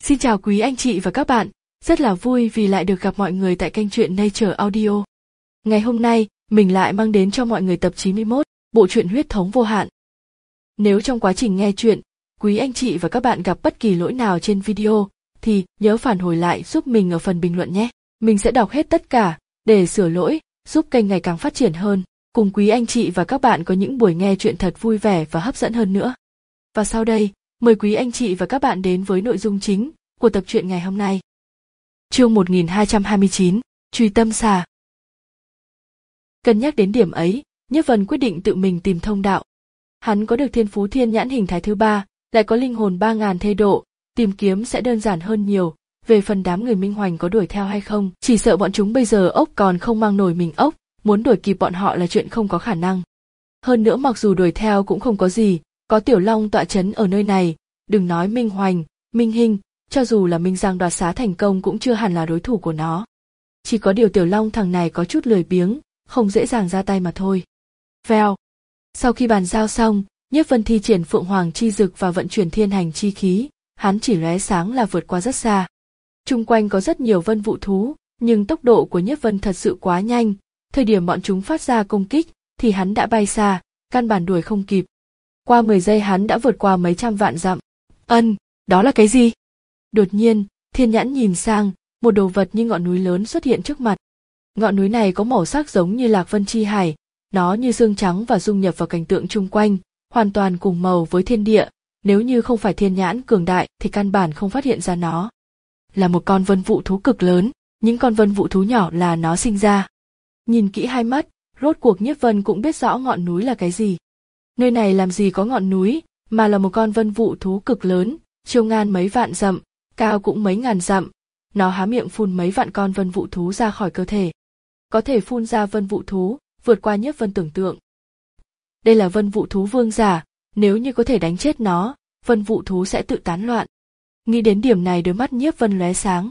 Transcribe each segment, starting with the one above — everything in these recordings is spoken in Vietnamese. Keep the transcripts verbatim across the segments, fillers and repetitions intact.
Xin chào quý anh chị và các bạn, rất là vui vì lại được gặp mọi người tại kênh truyện Nature Audio. Ngày hôm nay, mình lại mang đến cho mọi người tập chín mươi mốt, bộ truyện Huyết thống vô hạn. Nếu trong quá trình nghe truyện, quý anh chị và các bạn gặp bất kỳ lỗi nào trên video, thì nhớ phản hồi lại giúp mình ở phần bình luận nhé. Mình sẽ đọc hết tất cả, để sửa lỗi, giúp kênh ngày càng phát triển hơn, cùng quý anh chị và các bạn có những buổi nghe truyện thật vui vẻ và hấp dẫn hơn nữa. Và sau đây, mời quý anh chị và các bạn đến với nội dung chính của tập truyện ngày hôm nay. Chương một nghìn hai trăm hai mươi chín, Truy tâm xà. Cân nhắc đến điểm ấy, Nhiếp Vân quyết định tự mình tìm thông đạo. Hắn có được thiên phú thiên nhãn hình thái thứ ba, lại có linh hồn ba ngàn thê độ, tìm kiếm sẽ đơn giản hơn nhiều. Về phần đám người Minh Hoành có đuổi theo hay không, chỉ sợ bọn chúng bây giờ ốc còn không mang nổi mình ốc, muốn đuổi kịp bọn họ là chuyện không có khả năng. Hơn nữa mặc dù đuổi theo cũng không có gì, có Tiểu Long tọa chấn ở nơi này, đừng nói Minh Hoành, Minh Hinh, cho dù là Minh Giang đoạt xá thành công cũng chưa hẳn là đối thủ của nó. Chỉ có điều Tiểu Long thằng này có chút lười biếng, không dễ dàng ra tay mà thôi. Vèo. Sau khi bàn giao xong, Nhiếp Vân thi triển Phượng Hoàng chi dực và vận chuyển thiên hành chi khí, hắn chỉ lóe sáng là vượt qua rất xa. Chung quanh có rất nhiều vân vụ thú, nhưng tốc độ của Nhiếp Vân thật sự quá nhanh, thời điểm bọn chúng phát ra công kích thì hắn đã bay xa, căn bản đuổi không kịp. Qua mười giây hắn đã vượt qua mấy trăm vạn dặm. Ân, đó là cái gì? Đột nhiên, Thiên Nhãn nhìn sang, một đồ vật như ngọn núi lớn xuất hiện trước mặt. Ngọn núi này có màu sắc giống như Lạc Vân Chi Hải, nó như xương trắng và dung nhập vào cảnh tượng chung quanh, hoàn toàn cùng màu với thiên địa, nếu như không phải Thiên Nhãn cường đại thì căn bản không phát hiện ra nó. Là một con vân vụ thú cực lớn, những con vân vụ thú nhỏ là nó sinh ra. Nhìn kỹ hai mắt, rốt cuộc Nhiếp Vân cũng biết rõ ngọn núi là cái gì. Nơi này làm gì có ngọn núi, mà là một con vân vụ thú cực lớn, chiều ngang mấy vạn dặm, cao cũng mấy ngàn dặm. Nó há miệng phun mấy vạn con vân vụ thú ra khỏi cơ thể. Có thể phun ra vân vụ thú, vượt qua Nhiếp Vân tưởng tượng. Đây là vân vụ thú vương giả, nếu như có thể đánh chết nó, vân vụ thú sẽ tự tán loạn. Nghĩ đến điểm này đôi mắt Nhiếp Vân lóe sáng.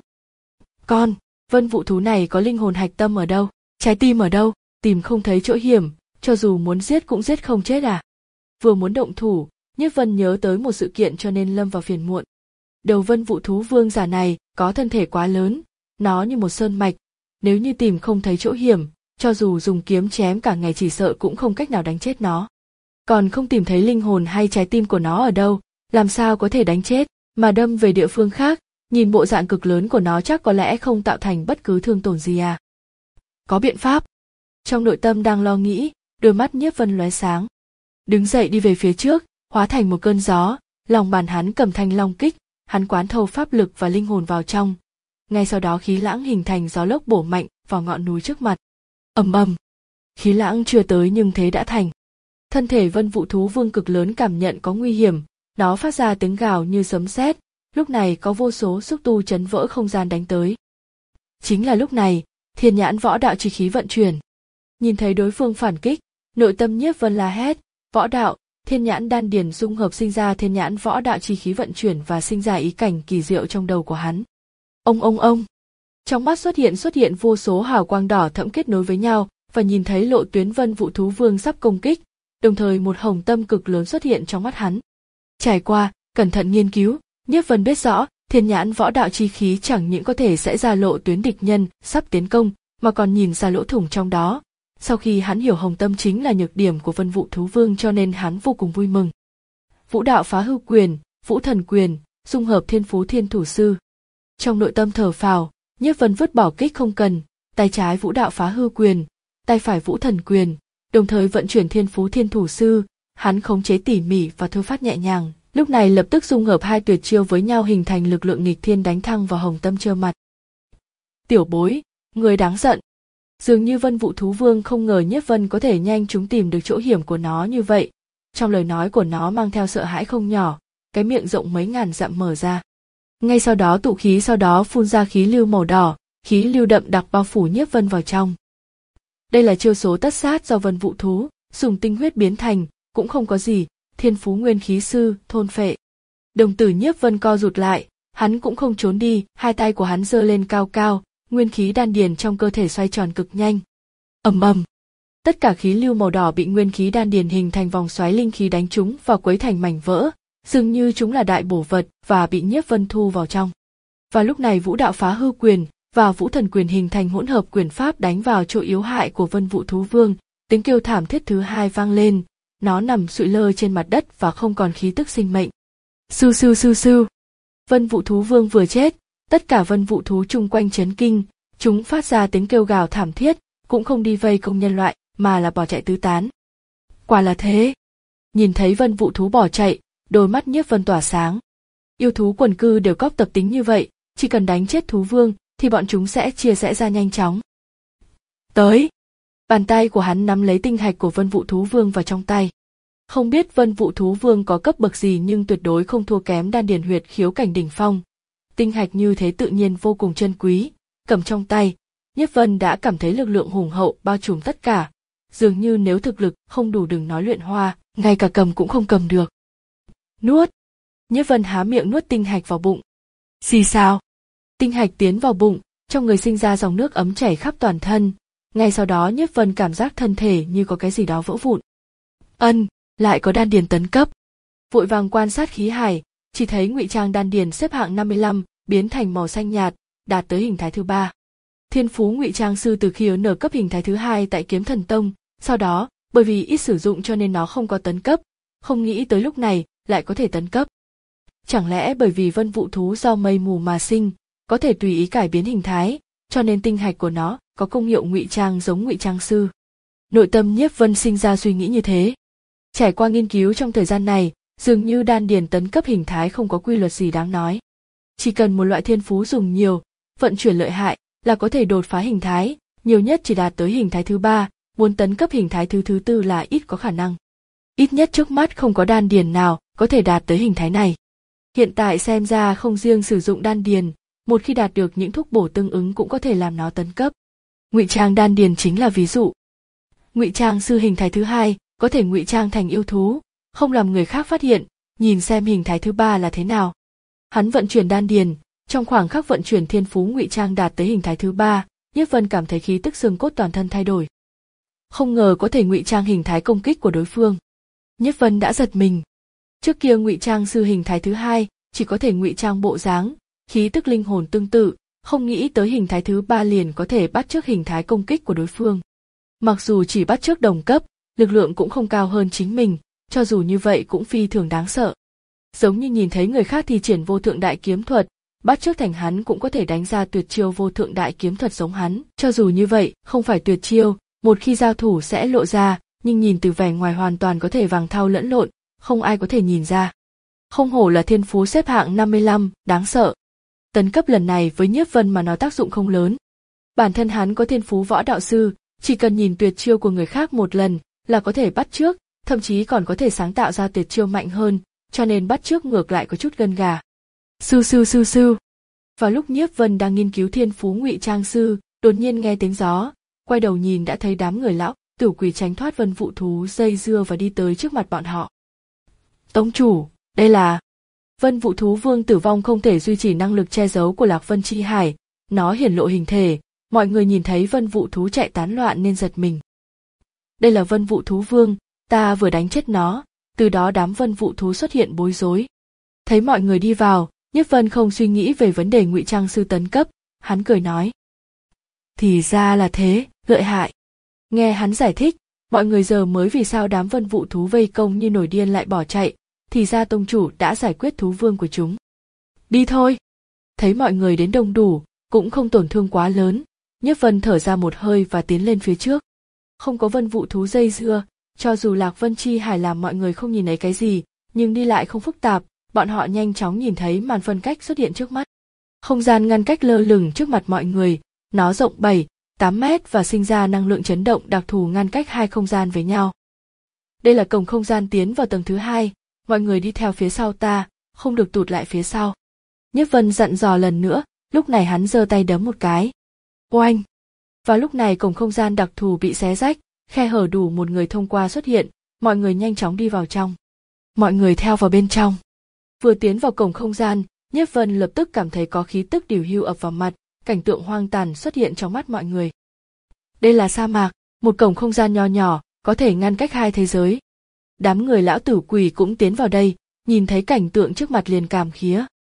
Con, vân vụ thú này có linh hồn hạch tâm ở đâu, trái tim ở đâu, tìm không thấy chỗ hiểm, cho dù muốn giết cũng giết không chết à? Vừa muốn động thủ, Nhiếp Vân nhớ tới một sự kiện cho nên lâm vào phiền muộn. Đầu vân vụ thú vương giả này có thân thể quá lớn, nó như một sơn mạch, nếu như tìm không thấy chỗ hiểm, cho dù dùng kiếm chém cả ngày chỉ sợ cũng không cách nào đánh chết nó. Còn không tìm thấy linh hồn hay trái tim của nó ở đâu, làm sao có thể đánh chết, mà đâm về địa phương khác, nhìn bộ dạng cực lớn của nó chắc có lẽ không tạo thành bất cứ thương tổn gì à. Có biện pháp. Trong nội tâm đang lo nghĩ, đôi mắt Nhiếp Vân lóe sáng. Đứng dậy đi về phía trước, hóa thành một cơn gió, lòng bàn hắn cầm thanh long kích, hắn quán thâu pháp lực và linh hồn vào trong. Ngay sau đó khí lãng hình thành gió lốc bổ mạnh vào ngọn núi trước mặt. Ầm ầm. Khí lãng chưa tới nhưng thế đã thành. Thân thể vân vụ thú vương cực lớn cảm nhận có nguy hiểm, nó phát ra tiếng gào như sấm sét. Lúc này có vô số xúc tu chấn vỡ không gian đánh tới. Chính là lúc này, Thiên Nhãn võ đạo chi khí vận chuyển. Nhìn thấy đối phương phản kích, nội tâm Nhiếp Vân la hét, võ đạo, Thiên Nhãn đan điền dung hợp sinh ra Thiên Nhãn võ đạo chi khí vận chuyển và sinh ra ý cảnh kỳ diệu trong đầu của hắn. Ông ông ông. Trong mắt xuất hiện xuất hiện vô số hào quang đỏ thẫm kết nối với nhau và nhìn thấy lộ tuyến vân vụ thú vương sắp công kích, đồng thời một hồng tâm cực lớn xuất hiện trong mắt hắn. Trải qua, cẩn thận nghiên cứu, Nhiếp Vân biết rõ, Thiên Nhãn võ đạo chi khí chẳng những có thể sẽ ra lộ tuyến địch nhân sắp tiến công, mà còn nhìn ra lỗ thủng trong đó. Sau khi hắn hiểu hồng tâm chính là nhược điểm của vân vụ thú vương cho nên hắn vô cùng vui mừng. Vũ đạo phá hư quyền, vũ thần quyền, dung hợp thiên phú thiên thủ sư. Trong nội tâm thở phào, Nhiếp Vân vứt bỏ kích không cần, tay trái vũ đạo phá hư quyền, tay phải vũ thần quyền, đồng thời vận chuyển thiên phú thiên thủ sư, hắn khống chế tỉ mỉ và thôi phát nhẹ nhàng. Lúc này lập tức dung hợp hai tuyệt chiêu với nhau hình thành lực lượng nghịch thiên đánh thăng vào hồng tâm trơ mặt. Tiểu bối, người đáng giận. Dường như vân vụ thú vương không ngờ Nhiếp Vân có thể nhanh chóng tìm được chỗ hiểm của nó như vậy. Trong lời nói của nó mang theo sợ hãi không nhỏ, cái miệng rộng mấy ngàn dặm mở ra. Ngay sau đó tụ khí sau đó phun ra khí lưu màu đỏ, khí lưu đậm đặc bao phủ Nhiếp Vân vào trong. Đây là chiêu số tất sát do vân vụ thú, dùng tinh huyết biến thành, cũng không có gì. Thiên phú nguyên khí sư, thôn phệ. Đồng tử Nhiếp Vân co rụt lại, hắn cũng không trốn đi, hai tay của hắn giơ lên cao cao, nguyên khí đan điền trong cơ thể xoay tròn cực nhanh. Ầm ầm. Tất cả khí lưu màu đỏ bị nguyên khí đan điền hình thành vòng xoáy linh khí đánh trúng và quấy thành mảnh vỡ, dường như chúng là đại bổ vật và bị Nhiếp Vân thu vào trong. Và lúc này vũ đạo phá hư quyền và vũ thần quyền hình thành hỗn hợp quyền pháp đánh vào chỗ yếu hại của Vân Vũ Thú Vương, tiếng kêu thảm thiết thứ hai vang lên, nó nằm sụi lơ trên mặt đất và không còn khí tức sinh mệnh. Sưu sưu sưu sưu. Vân Vũ Thú Vương vừa chết, tất cả vân vũ thú chung quanh chấn kinh, chúng phát ra tiếng kêu gào thảm thiết, cũng không đi vây công nhân loại, mà là bỏ chạy tứ tán. Quả là thế. Nhìn thấy vân vũ thú bỏ chạy, đôi mắt Nhiếp Vân tỏa sáng. Yêu thú quần cư đều có tập tính như vậy, chỉ cần đánh chết thú vương, thì bọn chúng sẽ chia rẽ ra nhanh chóng. Tới! Bàn tay của hắn nắm lấy tinh hạch của vân vũ thú vương vào trong tay. Không biết vân vũ thú vương có cấp bậc gì nhưng tuyệt đối không thua kém đan điền huyệt khiếu cảnh đỉnh phong. Tinh hạch như thế tự nhiên vô cùng chân quý, cầm trong tay, Nhiếp Vân đã cảm thấy lực lượng hùng hậu bao trùm tất cả, dường như nếu thực lực không đủ đừng nói luyện hoa, ngay cả cầm cũng không cầm được. Nuốt! Nhiếp Vân há miệng nuốt tinh hạch vào bụng. Xì sao? Tinh hạch tiến vào bụng, trong người sinh ra dòng nước ấm chảy khắp toàn thân, ngay sau đó Nhiếp Vân cảm giác thân thể như có cái gì đó vỡ vụn. Ân, lại có đan điền tấn cấp. Vội vàng quan sát khí hải, chỉ thấy ngụy trang đan điền xếp hạng năm mươi lăm, biến thành màu xanh nhạt, đạt tới hình thái thứ ba. Thiên phú ngụy trang sư từ khi ở nở cấp hình thái thứ hai tại Kiếm Thần Tông, sau đó, bởi vì ít sử dụng cho nên nó không có tấn cấp, không nghĩ tới lúc này lại có thể tấn cấp. Chẳng lẽ bởi vì vân vũ thú do mây mù mà sinh, có thể tùy ý cải biến hình thái, cho nên tinh hạch của nó có công hiệu ngụy trang giống ngụy trang sư. Nội tâm Nhiếp Vân sinh ra suy nghĩ như thế. Trải qua nghiên cứu trong thời gian này, dường như đan điền tấn cấp hình thái không có quy luật gì đáng nói. Chỉ cần một loại thiên phú dùng nhiều, vận chuyển lợi hại là có thể đột phá hình thái, nhiều nhất chỉ đạt tới hình thái thứ ba, muốn tấn cấp hình thái thứ thứ tư là ít có khả năng. Ít nhất trước mắt không có đan điền nào có thể đạt tới hình thái này. Hiện tại xem ra không riêng sử dụng đan điền, một khi đạt được những thuốc bổ tương ứng cũng có thể làm nó tấn cấp. Ngụy trang đan điền chính là ví dụ. Ngụy trang sư hình thái thứ hai có thể ngụy trang thành yêu thú, không làm người khác phát hiện, nhìn xem hình thái thứ ba là thế nào. Hắn vận chuyển đan điền, trong khoảng khắc vận chuyển thiên phú ngụy trang đạt tới hình thái thứ ba, Nhiếp Vân cảm thấy khí tức xương cốt toàn thân thay đổi. Không ngờ có thể ngụy trang hình thái công kích của đối phương. Nhiếp Vân đã giật mình. Trước kia ngụy trang sư hình thái thứ hai chỉ có thể ngụy trang bộ dáng, khí tức linh hồn tương tự, không nghĩ tới hình thái thứ ba liền có thể bắt chước hình thái công kích của đối phương. Mặc dù chỉ bắt chước đồng cấp, lực lượng cũng không cao hơn chính mình, cho dù như vậy cũng phi thường đáng sợ. Giống như nhìn thấy người khác thi triển vô thượng đại kiếm thuật, bắt chước thành hắn cũng có thể đánh ra tuyệt chiêu vô thượng đại kiếm thuật giống hắn. Cho dù như vậy, không phải tuyệt chiêu, một khi giao thủ sẽ lộ ra, nhưng nhìn từ vẻ ngoài hoàn toàn có thể vàng thau lẫn lộn, không ai có thể nhìn ra. Không hổ là thiên phú xếp hạng năm mươi lăm, đáng sợ. Tấn cấp lần này với Nhiếp Vân mà nó tác dụng không lớn. Bản thân hắn có thiên phú võ đạo sư, chỉ cần nhìn tuyệt chiêu của người khác một lần là có thể bắt chước, thậm chí còn có thể sáng tạo ra tuyệt chiêu mạnh hơn, cho nên bắt chước ngược lại có chút gân gà. Sưu sưu sưu sưu. Vào lúc Nhiếp Vân đang nghiên cứu thiên phú ngụy trang sư, đột nhiên nghe tiếng gió, quay đầu nhìn đã thấy đám người lão tử quỷ tránh thoát vân vũ thú dây dưa và đi tới trước mặt bọn họ. Tông chủ, đây là... Vân vũ thú vương tử vong không thể duy trì năng lực che giấu của Lạc Vân Chi Hải, nó hiển lộ hình thể, mọi người nhìn thấy vân vũ thú chạy tán loạn nên giật mình. Đây là vân vũ thú vương, ta vừa đánh chết nó, từ đó đám vân vũ thú xuất hiện bối rối. Thấy mọi người đi vào, Nhiếp Vân không suy nghĩ về vấn đề ngụy trang sư tấn cấp, hắn cười nói. Thì ra là thế, lợi hại. Nghe hắn giải thích, mọi người giờ mới vì sao đám vân vũ thú vây công như nổi điên lại bỏ chạy, thì ra tông chủ đã giải quyết thú vương của chúng. Đi thôi. Thấy mọi người đến đông đủ, cũng không tổn thương quá lớn, Nhiếp Vân thở ra một hơi và tiến lên phía trước. Không có vân vũ thú dây dưa, cho dù Lạc Vân Chi Hải làm mọi người không nhìn thấy cái gì, nhưng đi lại không phức tạp, bọn họ nhanh chóng nhìn thấy màn phân cách xuất hiện trước mắt. Không gian ngăn cách lơ lửng trước mặt mọi người, nó rộng bảy, tám mét và sinh ra năng lượng chấn động đặc thù ngăn cách hai không gian với nhau. Đây là cổng không gian tiến vào tầng thứ hai, mọi người đi theo phía sau ta, không được tụt lại phía sau. Nhiếp Vân dặn dò lần nữa, lúc này hắn giơ tay đấm một cái. Oanh! Vào lúc này cổng không gian đặc thù bị xé rách, khe hở đủ một người thông qua xuất hiện, mọi người nhanh chóng đi vào trong. Mọi người theo vào bên trong. Vừa tiến vào cổng không gian, Nhiếp Vân lập tức cảm thấy có khí tức điều hưu ập vào mặt, cảnh tượng hoang tàn xuất hiện trong mắt mọi người. Đây là sa mạc, một cổng không gian nho nhỏ, có thể ngăn cách hai thế giới. Đám người lão tử quỷ cũng tiến vào đây, nhìn thấy cảnh tượng trước mặt liền cảm khía.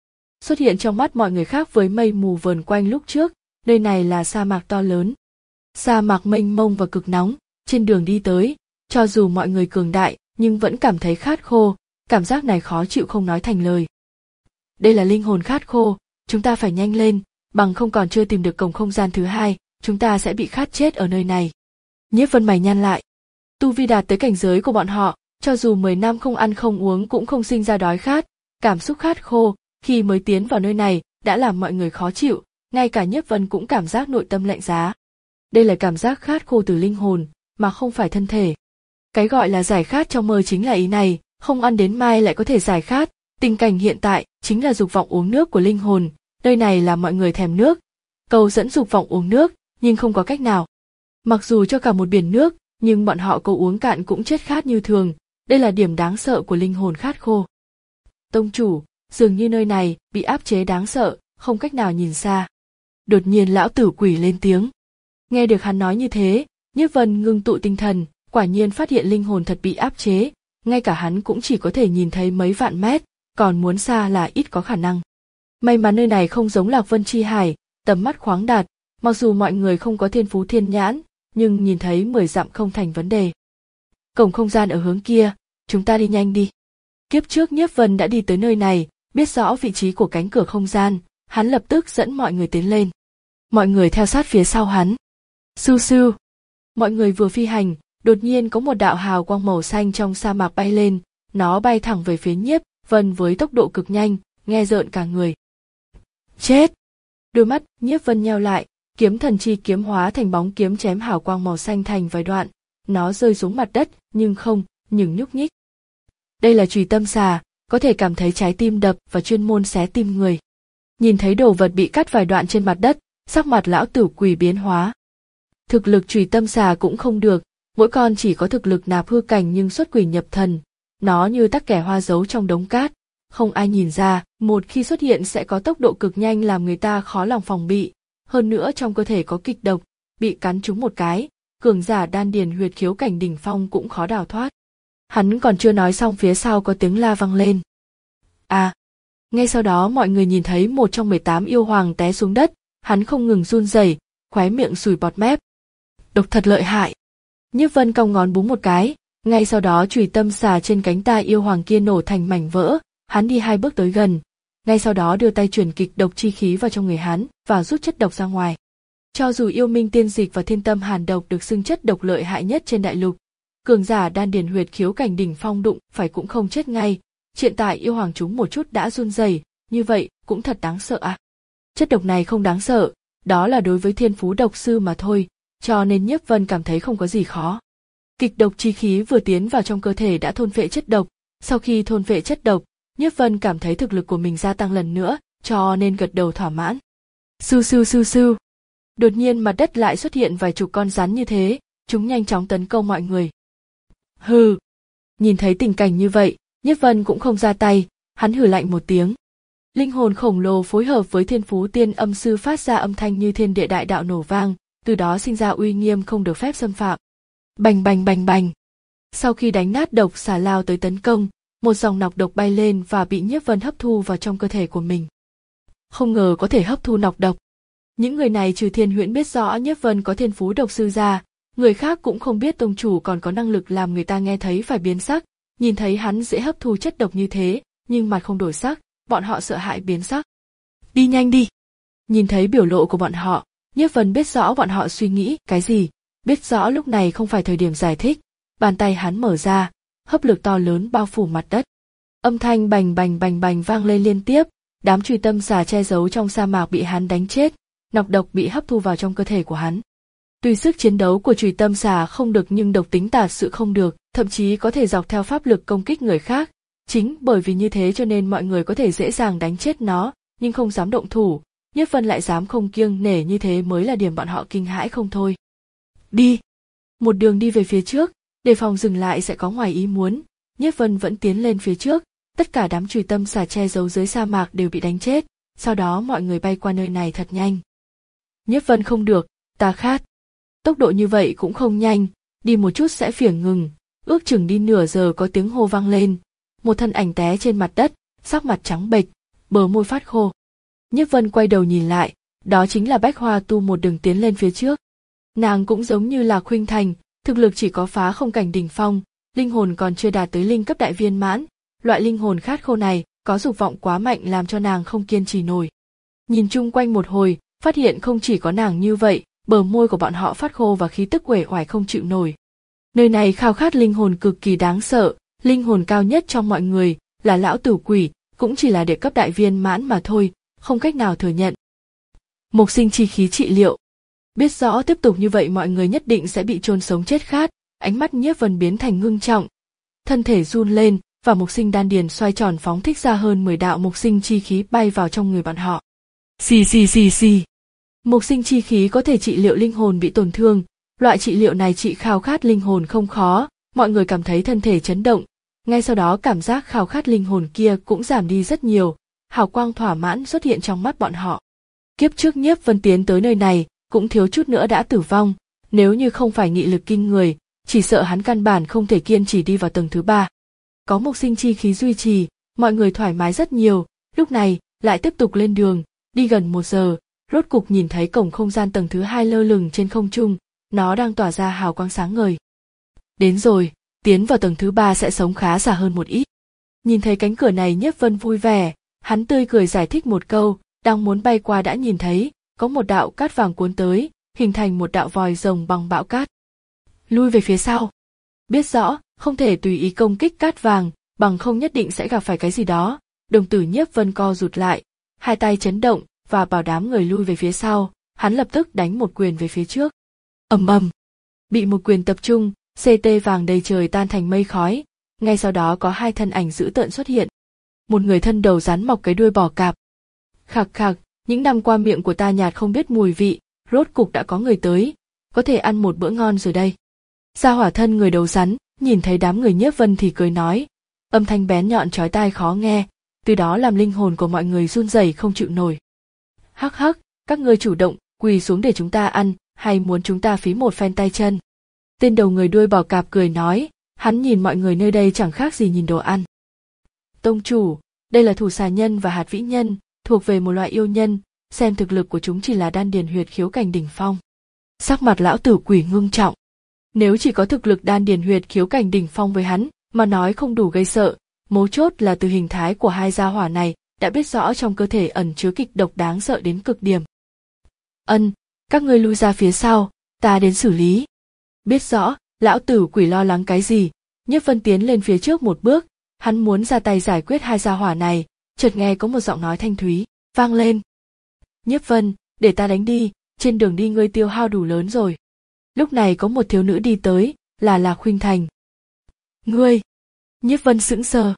xuất hiện trong mắt mọi người khác với mây mù vờn quanh lúc trước, nơi này là sa mạc to lớn. Sa mạc mênh mông và cực nóng, trên đường đi tới, cho dù mọi người cường đại nhưng vẫn cảm thấy khát khô, cảm giác này khó chịu không nói thành lời. Đây là linh hồn khát khô, chúng ta phải nhanh lên, bằng không còn chưa tìm được cổng không gian thứ hai, chúng ta sẽ bị khát chết ở nơi này. Nhiếp Vân mày nhăn lại. Tu vi đạt tới cảnh giới của bọn họ, cho dù mười năm không ăn không uống cũng không sinh ra đói khát, cảm xúc khát khô, khi mới tiến vào nơi này, đã làm mọi người khó chịu, ngay cả Nhiếp Vân cũng cảm giác nội tâm lạnh giá. Đây là cảm giác khát khô từ linh hồn, mà không phải thân thể. Cái gọi là giải khát trong mơ chính là ý này, không ăn đến mai lại có thể giải khát, tình cảnh hiện tại chính là dục vọng uống nước của linh hồn, nơi này là mọi người thèm nước, cầu dẫn dục vọng uống nước, nhưng không có cách nào. Mặc dù cho cả một biển nước, nhưng bọn họ cố uống cạn cũng chết khát như thường, đây là điểm đáng sợ của linh hồn khát khô. Tông chủ, dường như nơi này bị áp chế đáng sợ, không cách nào nhìn xa. Đột nhiên lão tử quỷ lên tiếng. Nghe được hắn nói như thế, Nhiếp Vân ngưng tụ tinh thần, quả nhiên phát hiện linh hồn thật bị áp chế, ngay cả hắn cũng chỉ có thể nhìn thấy mấy vạn mét, còn muốn xa là ít có khả năng. May mắn nơi này không giống Lạc Vân Chi Hải, tầm mắt khoáng đạt, mặc dù mọi người không có thiên phú thiên nhãn, nhưng nhìn thấy mười dặm không thành vấn đề. Cổng không gian ở hướng kia, chúng ta đi nhanh đi. Kiếp trước Nhiếp Vân đã đi tới nơi này, biết rõ vị trí của cánh cửa không gian, hắn lập tức dẫn mọi người tiến lên. Mọi người theo sát phía sau hắn. Sưu sưu. Mọi người vừa phi hành, đột nhiên có một đạo hào quang màu xanh trong sa mạc bay lên, nó bay thẳng về phía Nhiếp Vân với tốc độ cực nhanh, nghe rợn cả người. Chết! Đôi mắt Nhiếp Vân nheo lại, kiếm thần chi kiếm hóa thành bóng kiếm chém hào quang màu xanh thành vài đoạn, nó rơi xuống mặt đất, nhưng không, nhưng nhúc nhích. Đây là chùy tâm xà, có thể cảm thấy trái tim đập và chuyên môn xé tim người. Nhìn thấy đồ vật bị cắt vài đoạn trên mặt đất, sắc mặt lão tử quỷ biến hóa. Thực lực chùy tâm xà cũng không được, mỗi con chỉ có thực lực nạp hư cảnh nhưng xuất quỷ nhập thần, nó như tắc kẻ hoa giấu trong đống cát, không ai nhìn ra, một khi xuất hiện sẽ có tốc độ cực nhanh làm người ta khó lòng phòng bị, hơn nữa trong cơ thể có kịch độc, bị cắn trúng một cái, cường giả đan điền huyệt khiếu cảnh đỉnh phong cũng khó đào thoát. Hắn còn chưa nói xong phía sau có tiếng la vang lên. À! Ngay sau đó mọi người nhìn thấy một trong mười tám yêu hoàng té xuống đất, hắn không ngừng run rẩy, khóe miệng sùi bọt mép. Độc thật lợi hại. Nhiếp Vân cong ngón búng một cái, ngay sau đó chùy tâm xà trên cánh tay yêu hoàng kia nổ thành mảnh vỡ, hắn đi hai bước tới gần, ngay sau đó đưa tay chuyển kịch độc chi khí vào trong người hắn và rút chất độc ra ngoài. Cho dù yêu minh tiên dịch và thiên tâm hàn độc được xưng chất độc lợi hại nhất trên đại lục, cường giả đan điền huyệt khiếu cảnh đỉnh phong đụng phải cũng không chết ngay, hiện tại yêu hoàng chúng một chút đã run rẩy, như vậy cũng thật đáng sợ à. Chất độc này không đáng sợ, đó là đối với thiên phú độc sư mà thôi, cho nên Nhiếp Vân cảm thấy không có gì khó. Kịch độc chi khí vừa tiến vào trong cơ thể đã thôn phệ chất độc, sau khi thôn phệ chất độc, Nhiếp Vân cảm thấy thực lực của mình gia tăng lần nữa, cho nên gật đầu thỏa mãn. Sưu sưu sưu sưu. Đột nhiên mặt đất lại xuất hiện vài chục con rắn như thế, chúng nhanh chóng tấn công mọi người. Hừ. Nhìn thấy tình cảnh như vậy, Nhiếp Vân cũng không ra tay, hắn hừ lạnh một tiếng. Linh hồn khổng lồ phối hợp với thiên phú tiên âm sư phát ra âm thanh như thiên địa đại đạo nổ vang, từ đó sinh ra uy nghiêm không được phép xâm phạm. Bành bành bành bành. Sau khi đánh nát độc xà lao tới tấn công, một dòng nọc độc bay lên và bị Nhiếp Vân hấp thu vào trong cơ thể của mình. Không ngờ có thể hấp thu nọc độc. Những người này trừ Thiên Huyễn biết rõ Nhiếp Vân có thiên phú độc sư ra, người khác cũng không biết tông chủ còn có năng lực làm người ta nghe thấy phải biến sắc, nhìn thấy hắn dễ hấp thu chất độc như thế, nhưng mặt không đổi sắc, bọn họ sợ hãi biến sắc. Đi nhanh đi. Nhìn thấy biểu lộ của bọn họ, Nhiếp Vân biết rõ bọn họ suy nghĩ cái gì, biết rõ lúc này không phải thời điểm giải thích, bàn tay hắn mở ra, hấp lực to lớn bao phủ mặt đất. Âm thanh bành bành bành bành vang lên liên tiếp, đám chùy tâm xà che giấu trong sa mạc bị hắn đánh chết, nọc độc bị hấp thu vào trong cơ thể của hắn. Tuy sức chiến đấu của chùy tâm xà không được nhưng độc tính tà sự không được, thậm chí có thể dọc theo pháp lực công kích người khác. Chính bởi vì như thế cho nên mọi người có thể dễ dàng đánh chết nó, nhưng không dám động thủ, Nhiếp Vân lại dám không kiêng nể như thế mới là điểm bọn họ kinh hãi không thôi. Đi! Một đường đi về phía trước, đề phòng dừng lại sẽ có ngoài ý muốn, Nhiếp Vân vẫn tiến lên phía trước, tất cả đám chùy tâm xà che giấu dưới sa mạc đều bị đánh chết, sau đó mọi người bay qua nơi này thật nhanh. Nhiếp Vân không được, ta khát. Tốc độ như vậy cũng không nhanh, đi một chút sẽ phiểng ngừng, ước chừng đi nửa giờ có tiếng hô vang lên, một thân ảnh té trên mặt đất, sắc mặt trắng bệch, bờ môi phát khô. Nhiếp Vân quay đầu nhìn lại, đó chính là Bách Hoa Tu một đường tiến lên phía trước. Nàng cũng giống như là Khuynh Thành, thực lực chỉ có phá không cảnh đỉnh phong, linh hồn còn chưa đạt tới linh cấp đại viên mãn, loại linh hồn khát khô này có dục vọng quá mạnh làm cho nàng không kiên trì nổi. Nhìn chung quanh một hồi, phát hiện không chỉ có nàng như vậy, bờ môi của bọn họ phát khô và khí tức uể oải không chịu nổi. Nơi này khao khát linh hồn cực kỳ đáng sợ, linh hồn cao nhất trong mọi người là lão tử quỷ, cũng chỉ là địa cấp đại viên mãn mà thôi, không cách nào thừa nhận. Mộc sinh chi khí trị liệu. Biết rõ tiếp tục như vậy mọi người nhất định sẽ bị chôn sống chết khát, ánh mắt Nhiếp Vân biến thành ngưng trọng. Thân thể run lên, và mộc sinh đan điền xoay tròn phóng thích ra hơn mười đạo mộc sinh chi khí bay vào trong người bọn họ. Xì xì xì xì. Mộc sinh chi khí có thể trị liệu linh hồn bị tổn thương, loại trị liệu này trị khao khát linh hồn không khó, mọi người cảm thấy thân thể chấn động, ngay sau đó cảm giác khao khát linh hồn kia cũng giảm đi rất nhiều, hào quang thỏa mãn xuất hiện trong mắt bọn họ. Kiếp trước Nhiếp Vân tiến tới nơi này, cũng thiếu chút nữa đã tử vong, nếu như không phải nghị lực kinh người, chỉ sợ hắn căn bản không thể kiên trì đi vào tầng thứ ba. Có mộc sinh chi khí duy trì, mọi người thoải mái rất nhiều, lúc này lại tiếp tục lên đường, đi gần một giờ, rốt cục nhìn thấy cổng không gian tầng thứ hai lơ lửng trên không trung, nó đang tỏa ra hào quang sáng ngời. Đến rồi, tiến vào tầng thứ ba sẽ sống khá giả hơn một ít. Nhìn thấy cánh cửa này Nhiếp Vân vui vẻ, hắn tươi cười giải thích một câu, đang muốn bay qua đã nhìn thấy, có một đạo cát vàng cuốn tới, hình thành một đạo vòi rồng bằng bão cát. Lui về phía sau. Biết rõ, không thể tùy ý công kích cát vàng, bằng không nhất định sẽ gặp phải cái gì đó. Đồng tử Nhiếp Vân co rụt lại, hai tay chấn động và bảo đám người lui về phía sau, hắn lập tức đánh một quyền về phía trước. Ầm ầm, bị một quyền tập trung, xê tê vàng đầy trời tan thành mây khói, ngay sau đó có hai thân ảnh dữ tợn xuất hiện. Một người thân đầu rắn mọc cái đuôi bò cạp. Khạc khạc, những năm qua miệng của ta nhạt không biết mùi vị, rốt cục đã có người tới, có thể ăn một bữa ngon rồi đây. Gia hỏa thân người đầu rắn, nhìn thấy đám người Nhiếp Vân thì cười nói, âm thanh bén nhọn chói tai khó nghe, từ đó làm linh hồn của mọi người run rẩy không chịu nổi. Hắc hắc, các ngươi chủ động quỳ xuống để chúng ta ăn, hay muốn chúng ta phí một phen tay chân? Tên đầu người đuôi bò cạp cười nói, hắn nhìn mọi người nơi đây chẳng khác gì nhìn đồ ăn. Tông chủ, đây là thủ xà nhân và hạt vĩ nhân, thuộc về một loại yêu nhân, xem thực lực của chúng chỉ là đan điền huyệt khiếu cảnh đỉnh phong. Sắc mặt lão tử quỷ ngưng trọng. Nếu chỉ có thực lực đan điền huyệt khiếu cảnh đỉnh phong với hắn, mà nói không đủ gây sợ, mấu chốt là từ hình thái của hai gia hỏa này, đã biết rõ trong cơ thể ẩn chứa kịch độc đáng sợ đến cực điểm. Ân, các ngươi lui ra phía sau, ta đến xử lý. Biết rõ, lão tử quỷ lo lắng cái gì, Nhiếp Vân tiến lên phía trước một bước, hắn muốn ra tay giải quyết hai gia hỏa này, chợt nghe có một giọng nói thanh thúy vang lên. Nhiếp Vân, để ta đánh đi, trên đường đi ngươi tiêu hao đủ lớn rồi. Lúc này có một thiếu nữ đi tới, là Lạc Khuynh Thành. Ngươi? Nhiếp Vân sững sờ.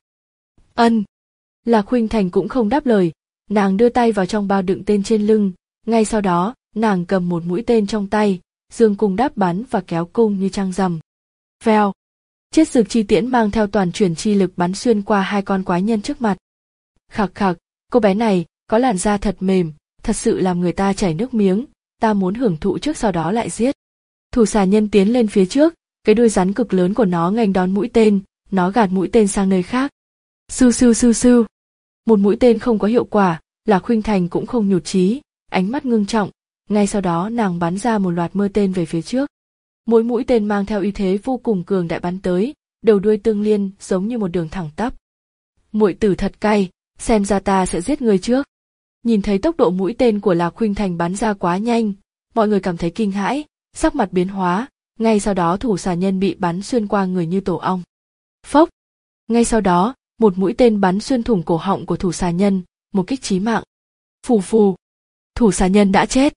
Ân. Lạc Khuynh Thành cũng không đáp lời, nàng đưa tay vào trong bao đựng tên trên lưng, ngay sau đó, nàng cầm một mũi tên trong tay, dương cung đáp bắn và kéo cung như trăng rằm. Vèo. Chiết dược chi tiễn mang theo toàn chuyển chi lực bắn xuyên qua hai con quái nhân trước mặt. Khạc khạc, cô bé này có làn da thật mềm, thật sự làm người ta chảy nước miếng, ta muốn hưởng thụ trước sau đó lại giết. Thủ xà nhân tiến lên phía trước, cái đuôi rắn cực lớn của nó nghênh đón mũi tên, nó gạt mũi tên sang nơi khác. Sưu sưu sưu sưu. Một mũi tên không có hiệu quả, Lạc Khuynh Thành cũng không nhụt chí, ánh mắt ngưng trọng, ngay sau đó nàng bắn ra một loạt mưa tên về phía trước. Mỗi mũi tên mang theo uy thế vô cùng cường đại bắn tới, đầu đuôi tương liên giống như một đường thẳng tắp. Muội tử thật cay, xem ra ta sẽ giết người trước. Nhìn thấy tốc độ mũi tên của Lạc Khuynh Thành bắn ra quá nhanh, mọi người cảm thấy kinh hãi, sắc mặt biến hóa, ngay sau đó thủ xà nhân bị bắn xuyên qua người như tổ ong. Phốc! Ngay sau đó, một mũi tên bắn xuyên thủng cổ họng của thủ xà nhân, một kích chí mạng. Phù phù! Thủ xà nhân đã chết.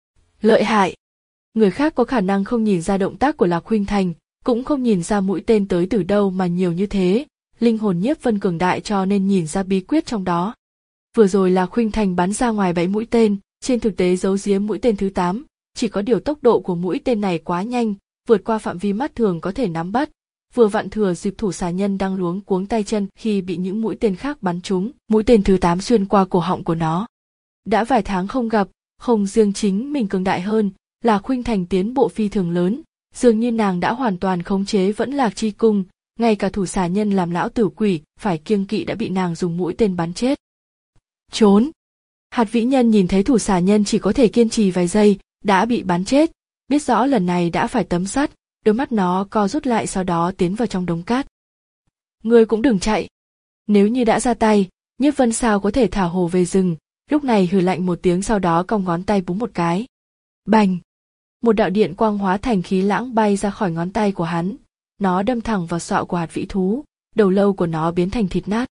Lợi hại! Người khác có khả năng không nhìn ra động tác của Lạc Khuynh Thành, cũng không nhìn ra mũi tên tới từ đâu mà nhiều như thế, linh hồn Nhiếp Vân cường đại cho nên nhìn ra bí quyết trong đó. Vừa rồi Lạc Khuynh Thành bắn ra ngoài bảy mũi tên, trên thực tế giấu giếm mũi tên thứ tám, chỉ có điều tốc độ của mũi tên này quá nhanh, vượt qua phạm vi mắt thường có thể nắm bắt. Vừa vặn thừa dịp thủ xà nhân đang luống cuống tay chân khi bị những mũi tên khác bắn trúng, mũi tên thứ tám xuyên qua cổ họng của nó. Đã vài tháng không gặp, không riêng chính mình cường đại hơn, Lạc Khuynh Thành tiến bộ phi thường lớn, dường như nàng đã hoàn toàn khống chế Vẫn Lạc chi cung, ngay cả thủ xà nhân làm lão tử quỷ phải kiêng kỵ đã bị nàng dùng mũi tên bắn chết. Trốn! Hạt vĩ nhân nhìn thấy thủ xà nhân chỉ có thể kiên trì vài giây, đã bị bắn chết, biết rõ lần này đã phải tấm sắt, đôi mắt nó co rút lại sau đó tiến vào trong đống cát. Ngươi cũng đừng chạy. Nếu như đã ra tay, Nhiếp Vân sao có thể thả hồ về rừng, lúc này hừ lạnh một tiếng sau đó cong ngón tay búng một cái. Bành! Một đạo điện quang hóa thành khí lãng bay ra khỏi ngón tay của hắn, nó đâm thẳng vào sọ của hạt vĩ thú, đầu lâu của nó biến thành thịt nát.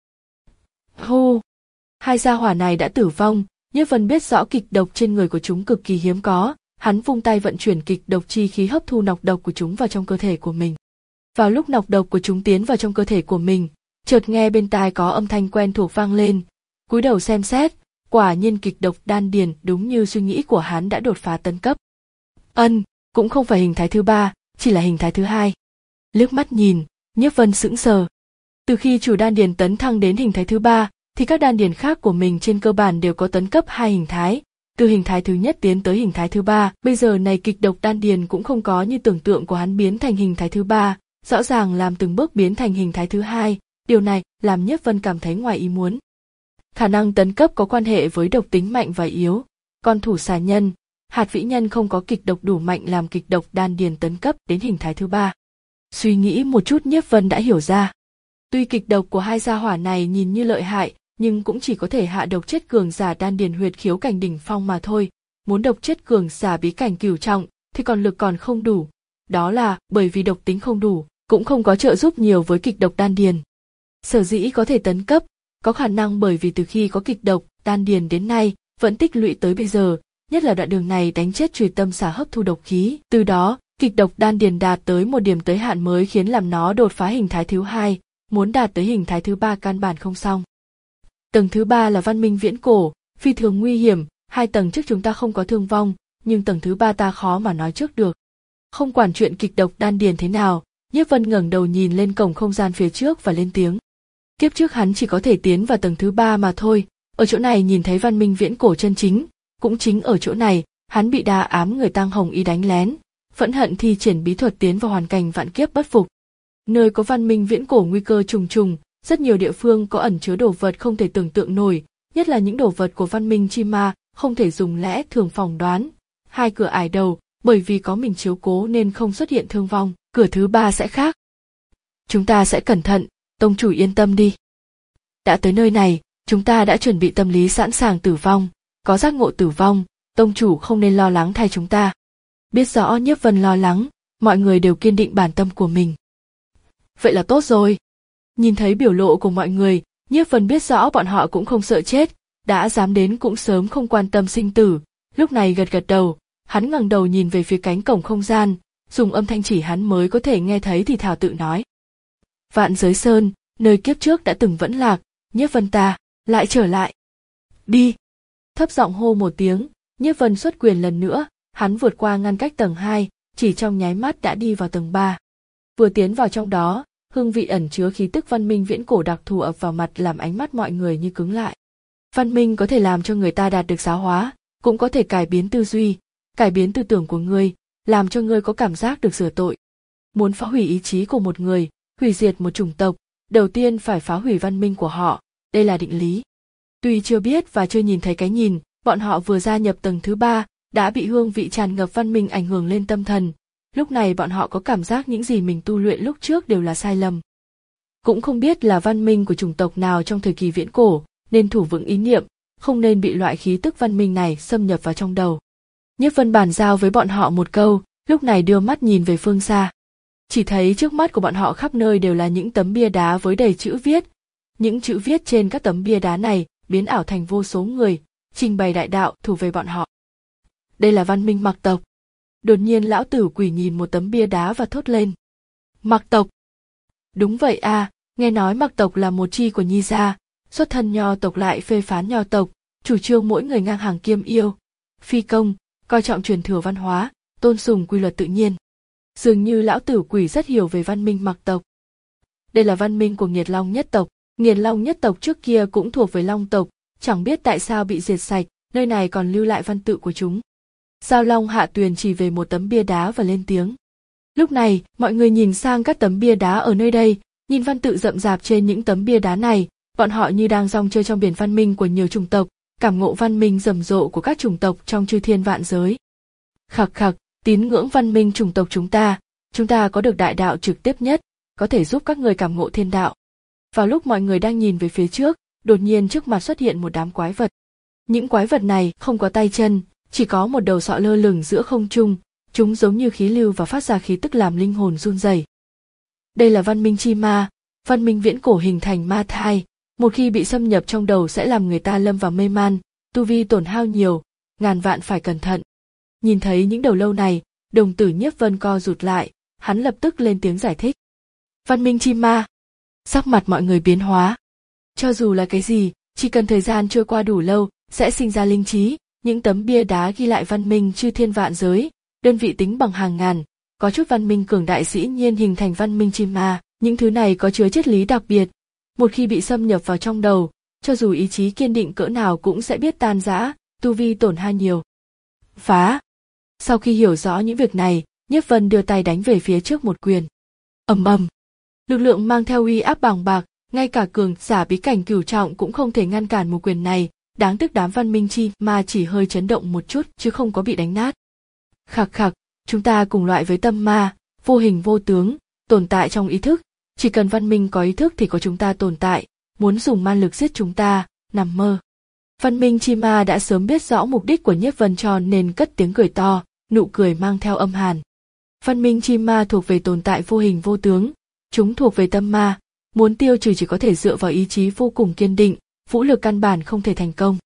Hô! Hai gia hỏa này đã tử vong, Nhiếp Vân biết rõ kịch độc trên người của chúng cực kỳ hiếm có, hắn vung tay vận chuyển kịch độc chi khí hấp thu nọc độc của chúng vào trong cơ thể của mình. Vào lúc nọc độc của chúng tiến vào trong cơ thể của mình, chợt nghe bên tai có âm thanh quen thuộc vang lên, cúi đầu xem xét, quả nhiên kịch độc đan điền đúng như suy nghĩ của hắn đã đột phá tấn cấp. Ân, cũng không phải hình thái thứ ba, chỉ là hình thái thứ hai. Liếc mắt nhìn, Nhiếp Vân sững sờ. Từ khi chủ đan điền tấn thăng đến hình thái thứ ba, thì các đan điền khác của mình trên cơ bản đều có tấn cấp hai hình thái, từ hình thái thứ nhất tiến tới hình thái thứ ba. Bây giờ này kịch độc đan điền cũng không có như tưởng tượng của hắn biến thành hình thái thứ ba, rõ ràng làm từng bước biến thành hình thái thứ hai. Điều này làm Nhiếp Vân cảm thấy ngoài ý muốn. Khả năng tấn cấp có quan hệ với độc tính mạnh và yếu, còn thủ xà nhân, hạt vĩ nhân không có kịch độc đủ mạnh làm kịch độc đan điền tấn cấp đến hình thái thứ ba. Suy nghĩ một chút Nhiếp Vân đã hiểu ra. Tuy kịch độc của hai gia hỏa này nhìn như lợi hại, nhưng cũng chỉ có thể hạ độc chết cường giả đan điền huyệt khiếu cảnh đỉnh phong mà thôi. Muốn độc chết cường giả bí cảnh cửu trọng thì còn lực còn không đủ. Đó là bởi vì độc tính không đủ, cũng không có trợ giúp nhiều với kịch độc đan điền. Sở dĩ có thể tấn cấp, có khả năng bởi vì từ khi có kịch độc đan điền đến nay vẫn tích lũy tới bây giờ, nhất là đoạn đường này đánh chết Chùy Tâm xà hấp thu độc khí, từ đó kịch độc đan điền đạt tới một điểm tới hạn mới khiến làm nó đột phá hình thái thứ hai, muốn đạt tới hình thái thứ ba căn bản không xong. Tầng thứ ba là văn minh viễn cổ, phi thường nguy hiểm, hai tầng trước chúng ta không có thương vong, nhưng tầng thứ ba ta khó mà nói trước được. Không quản chuyện kịch độc đan điền thế nào, Nhiếp Vân ngẩng đầu nhìn lên cổng không gian phía trước và lên tiếng. Kiếp trước hắn chỉ có thể tiến vào tầng thứ ba mà thôi, ở chỗ này nhìn thấy văn minh viễn cổ chân chính, cũng chính ở chỗ này, hắn bị đa ám người Tang Hồng Y đánh lén, phẫn hận thi triển bí thuật tiến vào hoàn cảnh vạn kiếp bất phục. Nơi có văn minh viễn cổ nguy cơ trùng trùng, rất nhiều địa phương có ẩn chứa đồ vật không thể tưởng tượng nổi, nhất là những đồ vật của văn minh chi ma, không thể dùng lẽ thường phỏng đoán. Hai cửa ải đầu, bởi vì có mình chiếu cố nên không xuất hiện thương vong, cửa thứ ba sẽ khác. Chúng ta sẽ cẩn thận, tông chủ yên tâm đi. Đã tới nơi này, chúng ta đã chuẩn bị tâm lý sẵn sàng tử vong, có giác ngộ tử vong, tông chủ không nên lo lắng thay chúng ta. Biết rõ Nhiếp Vân lo lắng, mọi người đều kiên định bản tâm của mình. Vậy là tốt rồi. Nhìn thấy biểu lộ của mọi người, Nhiếp Vân biết rõ bọn họ cũng không sợ chết, đã dám đến cũng sớm không quan tâm sinh tử. Lúc này gật gật đầu, hắn ngẩng đầu nhìn về phía cánh cổng không gian, dùng âm thanh chỉ hắn mới có thể nghe thấy thì thảo tự nói. Vạn Giới Sơn, nơi kiếp trước đã từng vẫn lạc, Nhiếp Vân ta, lại trở lại. Đi! Thấp giọng hô một tiếng, Nhiếp Vân xuất quyền lần nữa, hắn vượt qua ngăn cách tầng hai, chỉ trong nháy mắt đã đi vào tầng ba. Vừa tiến vào trong đó, hương vị ẩn chứa khí tức văn minh viễn cổ đặc thù ập vào mặt làm ánh mắt mọi người như cứng lại. Văn minh có thể làm cho người ta đạt được giáo hóa, cũng có thể cải biến tư duy, cải biến tư tưởng của ngươi, làm cho ngươi có cảm giác được sửa tội. Muốn phá hủy ý chí của một người, hủy diệt một chủng tộc, đầu tiên phải phá hủy văn minh của họ, đây là định lý. Tuy chưa biết và chưa nhìn thấy cái nhìn, bọn họ vừa gia nhập tầng thứ ba, đã bị hương vị tràn ngập văn minh ảnh hưởng lên tâm thần. Lúc này bọn họ có cảm giác những gì mình tu luyện lúc trước đều là sai lầm. Cũng không biết là văn minh của chủng tộc nào trong thời kỳ viễn cổ, nên thủ vững ý niệm, không nên bị loại khí tức văn minh này xâm nhập vào trong đầu. Nhiếp Vân bàn giao với bọn họ một câu, lúc này đưa mắt nhìn về phương xa. Chỉ thấy trước mắt của bọn họ khắp nơi đều là những tấm bia đá với đầy chữ viết. Những chữ viết trên các tấm bia đá này biến ảo thành vô số người, trình bày đại đạo thủ về bọn họ. Đây là văn minh Mặc tộc. Đột nhiên lão tử quỷ nhìn một tấm bia đá và thốt lên. Mặc tộc. Đúng vậy à, nghe nói Mặc tộc là một chi của Nhi gia, xuất thân Nho tộc lại phê phán Nho tộc, chủ trương mỗi người ngang hàng kiêm yêu, phi công, coi trọng truyền thừa văn hóa, tôn sùng quy luật tự nhiên. Dường như lão tử quỷ rất hiểu về văn minh Mặc tộc. Đây là văn minh của Nghiệt Long nhất tộc, Nghiệt Long nhất tộc trước kia cũng thuộc về Long tộc, chẳng biết tại sao bị diệt sạch, nơi này còn lưu lại văn tự của chúng. Giao Long Hạ Tuyền chỉ về một tấm bia đá và lên tiếng. Lúc này, mọi người nhìn sang các tấm bia đá ở nơi đây, nhìn văn tự rậm rạp trên những tấm bia đá này, bọn họ như đang rong chơi trong biển văn minh của nhiều chủng tộc, cảm ngộ văn minh rầm rộ của các chủng tộc trong chư thiên vạn giới. Khặc khặc, tín ngưỡng văn minh chủng tộc chúng ta, chúng ta có được đại đạo trực tiếp nhất, có thể giúp các người cảm ngộ thiên đạo. Vào lúc mọi người đang nhìn về phía trước, đột nhiên trước mặt xuất hiện một đám quái vật. Những quái vật này không có tay chân, chỉ có một đầu sọ lơ lửng giữa không trung, chúng giống như khí lưu và phát ra khí tức làm linh hồn run rẩy. Đây là văn minh chi ma, văn minh viễn cổ hình thành ma thai, một khi bị xâm nhập trong đầu sẽ làm người ta lâm vào mê man, tu vi tổn hao nhiều, ngàn vạn phải cẩn thận. Nhìn thấy những đầu lâu này, đồng tử Nhiếp Vân co rụt lại, hắn lập tức lên tiếng giải thích. Văn minh chi ma. Sắc mặt mọi người biến hóa. Cho dù là cái gì, chỉ cần thời gian trôi qua đủ lâu, sẽ sinh ra linh trí, những tấm bia đá ghi lại văn minh chư thiên vạn giới, đơn vị tính bằng hàng ngàn, có chút văn minh cường đại dĩ nhiên hình thành văn minh chi ma, những thứ này có chứa triết lý đặc biệt, một khi bị xâm nhập vào trong đầu, cho dù ý chí kiên định cỡ nào cũng sẽ biết tan rã, tu vi tổn hao nhiều. Phá! Sau khi hiểu rõ những việc này, Nhiếp Vân đưa tay đánh về phía trước một quyền. Ầm ầm! Lực lượng mang theo uy áp bàng bạc, ngay cả cường giả bí cảnh cửu trọng cũng không thể ngăn cản một quyền này, đáng tiếc đám văn minh chi mà chỉ hơi chấn động một chút chứ không có bị đánh nát. Khặc khặc, chúng ta cùng loại với tâm ma, vô hình vô tướng, tồn tại trong ý thức, chỉ cần văn minh có ý thức thì có chúng ta tồn tại, muốn dùng man lực giết chúng ta, nằm mơ. Văn minh chi ma đã sớm biết rõ mục đích của Nhiếp Vân cho nên cất tiếng cười to, nụ cười mang theo âm hàn. Văn minh chi ma thuộc về tồn tại vô hình vô tướng, chúng thuộc về tâm ma, muốn tiêu trừ chỉ có thể dựa vào ý chí vô cùng kiên định, vũ lực căn bản không thể thành công.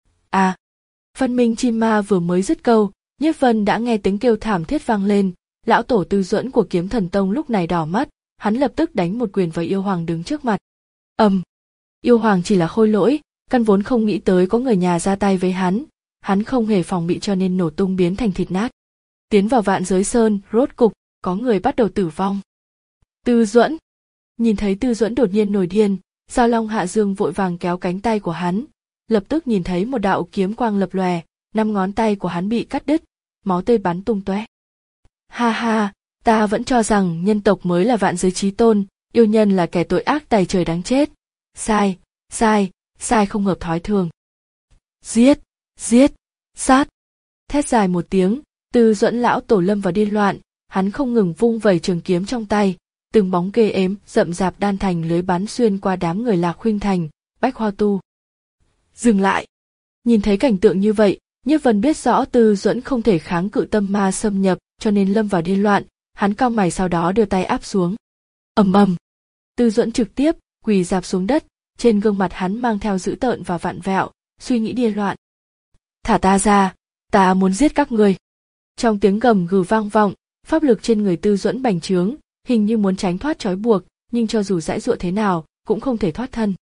À, văn minh chi ma vừa mới dứt câu, Nhiếp Vân đã nghe tiếng kêu thảm thiết vang lên, lão tổ Tư Duẫn của Kiếm Thần Tông lúc này đỏ mắt, hắn lập tức đánh một quyền vào yêu hoàng đứng trước mặt. Ầm, um, yêu hoàng chỉ là khôi lỗi, căn vốn không nghĩ tới có người nhà ra tay với hắn, hắn không hề phòng bị cho nên nổ tung biến thành thịt nát. Tiến vào Vạn Giới Sơn, rốt cục có người bắt đầu tử vong. Tư Duẫn, nhìn thấy Tư Duẫn đột nhiên nổi điên, Giao Long Hạ Dương vội vàng kéo cánh tay của hắn, lập tức nhìn thấy một đạo kiếm quang lập lòe, năm ngón tay của hắn bị cắt đứt, máu tươi bắn tung tóe. Ha ha, ta vẫn cho rằng nhân tộc mới là vạn giới chí tôn, yêu nhân là kẻ tội ác tày trời đáng chết. Sai, sai, sai không hợp thói thường. Giết, giết, sát. Thét dài một tiếng, Tư Duẫn lão tổ lâm vào điên loạn, hắn không ngừng vung vẩy trường kiếm trong tay, từng bóng ghê ếm rậm rạp đan thành lưới bắn xuyên qua đám người Lạc Khuynh Thành, Bách Hoa Tu. Dừng lại. Nhìn thấy cảnh tượng như vậy, Nhiếp Vân biết rõ Tư Duẫn không thể kháng cự tâm ma xâm nhập, cho nên lâm vào điên loạn, hắn cau mày sau đó đưa tay áp xuống. Ầm ầm. Tư Duẫn trực tiếp quỳ rạp xuống đất, trên gương mặt hắn mang theo dữ tợn và vặn vẹo, suy nghĩ điên loạn. Thả ta ra, ta muốn giết các ngươi. Trong tiếng gầm gừ vang vọng, pháp lực trên người Tư Duẫn bành trướng, hình như muốn tránh thoát trói buộc, nhưng cho dù giãy giụa thế nào, cũng không thể thoát thân.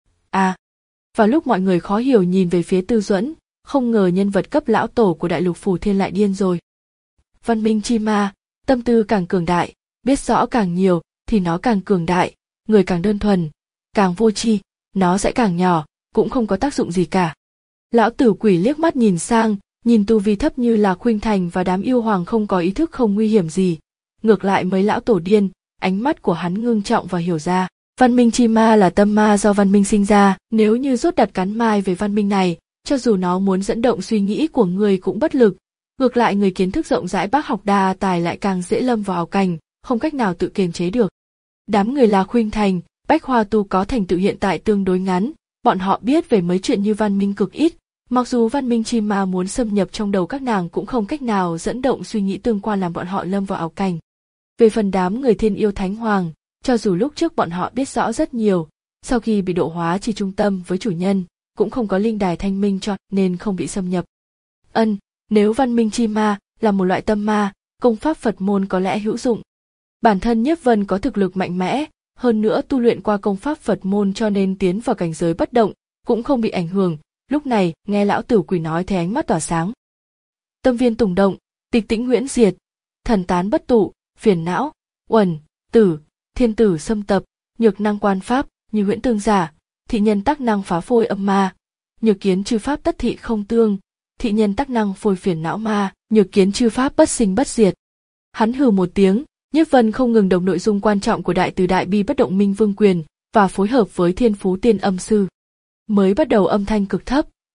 À, vào lúc mọi người khó hiểu nhìn về phía Tư Duẫn, không ngờ nhân vật cấp lão tổ của Đại Lục Phù Thiên lại điên rồi. Văn minh chi ma, tâm tư càng cường đại, biết rõ càng nhiều thì nó càng cường đại, người càng đơn thuần, càng vô tri, nó sẽ càng nhỏ, cũng không có tác dụng gì cả. Lão tử quỷ liếc mắt nhìn sang, nhìn tu vi thấp như là Khuynh Thành và đám yêu hoàng không có ý thức không nguy hiểm gì. Ngược lại mấy lão tổ điên, ánh mắt của hắn ngưng trọng và hiểu ra, văn minh chi ma là tâm ma do văn minh sinh ra, nếu như rốt đặt cắn mai về văn minh này, cho dù nó muốn dẫn động suy nghĩ của người cũng bất lực. Ngược lại người kiến thức rộng rãi bác học đa tài lại càng dễ lâm vào ảo cảnh, không cách nào tự kiềm chế được. Đám người là Khuynh Thành, Bách Hoa Tu có thành tựu hiện tại tương đối ngắn, bọn họ biết về mấy chuyện như văn minh cực ít, mặc dù văn minh chi ma muốn xâm nhập trong đầu các nàng cũng không cách nào dẫn động suy nghĩ tương quan làm bọn họ lâm vào ảo cảnh. Về phần đám người Thiên Yêu Thánh Hoàng, cho dù lúc trước bọn họ biết rõ rất nhiều, sau khi bị độ hóa chỉ trung tâm với chủ nhân, cũng không có linh đài thanh minh cho nên không bị xâm nhập. Ân, nếu văn minh chi ma là một loại tâm ma, công pháp Phật môn có lẽ hữu dụng. Bản thân Nhiếp Vân có thực lực mạnh mẽ, hơn nữa tu luyện qua công pháp Phật môn cho nên tiến vào cảnh giới bất động, cũng không bị ảnh hưởng. Lúc này, nghe lão tử quỷ nói thấy ánh mắt tỏa sáng. Tâm viên tùng động, tịch tĩnh huyễn diệt, thần tán bất tụ, phiền não, uẩn, tử, thiên tử xâm tập, nhược năng quan pháp, như huyễn tương giả, thị nhân tác năng phá phôi âm ma, nhược kiến chư pháp tất thị không tương, thị nhân tác năng phôi phiền não ma, nhược kiến chư pháp bất sinh bất diệt. Hắn hừ một tiếng, Nhiếp Vân không ngừng đọc nội dung quan trọng của Đại Từ Đại Bi Bất Động Minh Vương Quyền và phối hợp với Thiên Phú Tiên Âm Sư. Mới bắt đầu âm thanh cực thấp,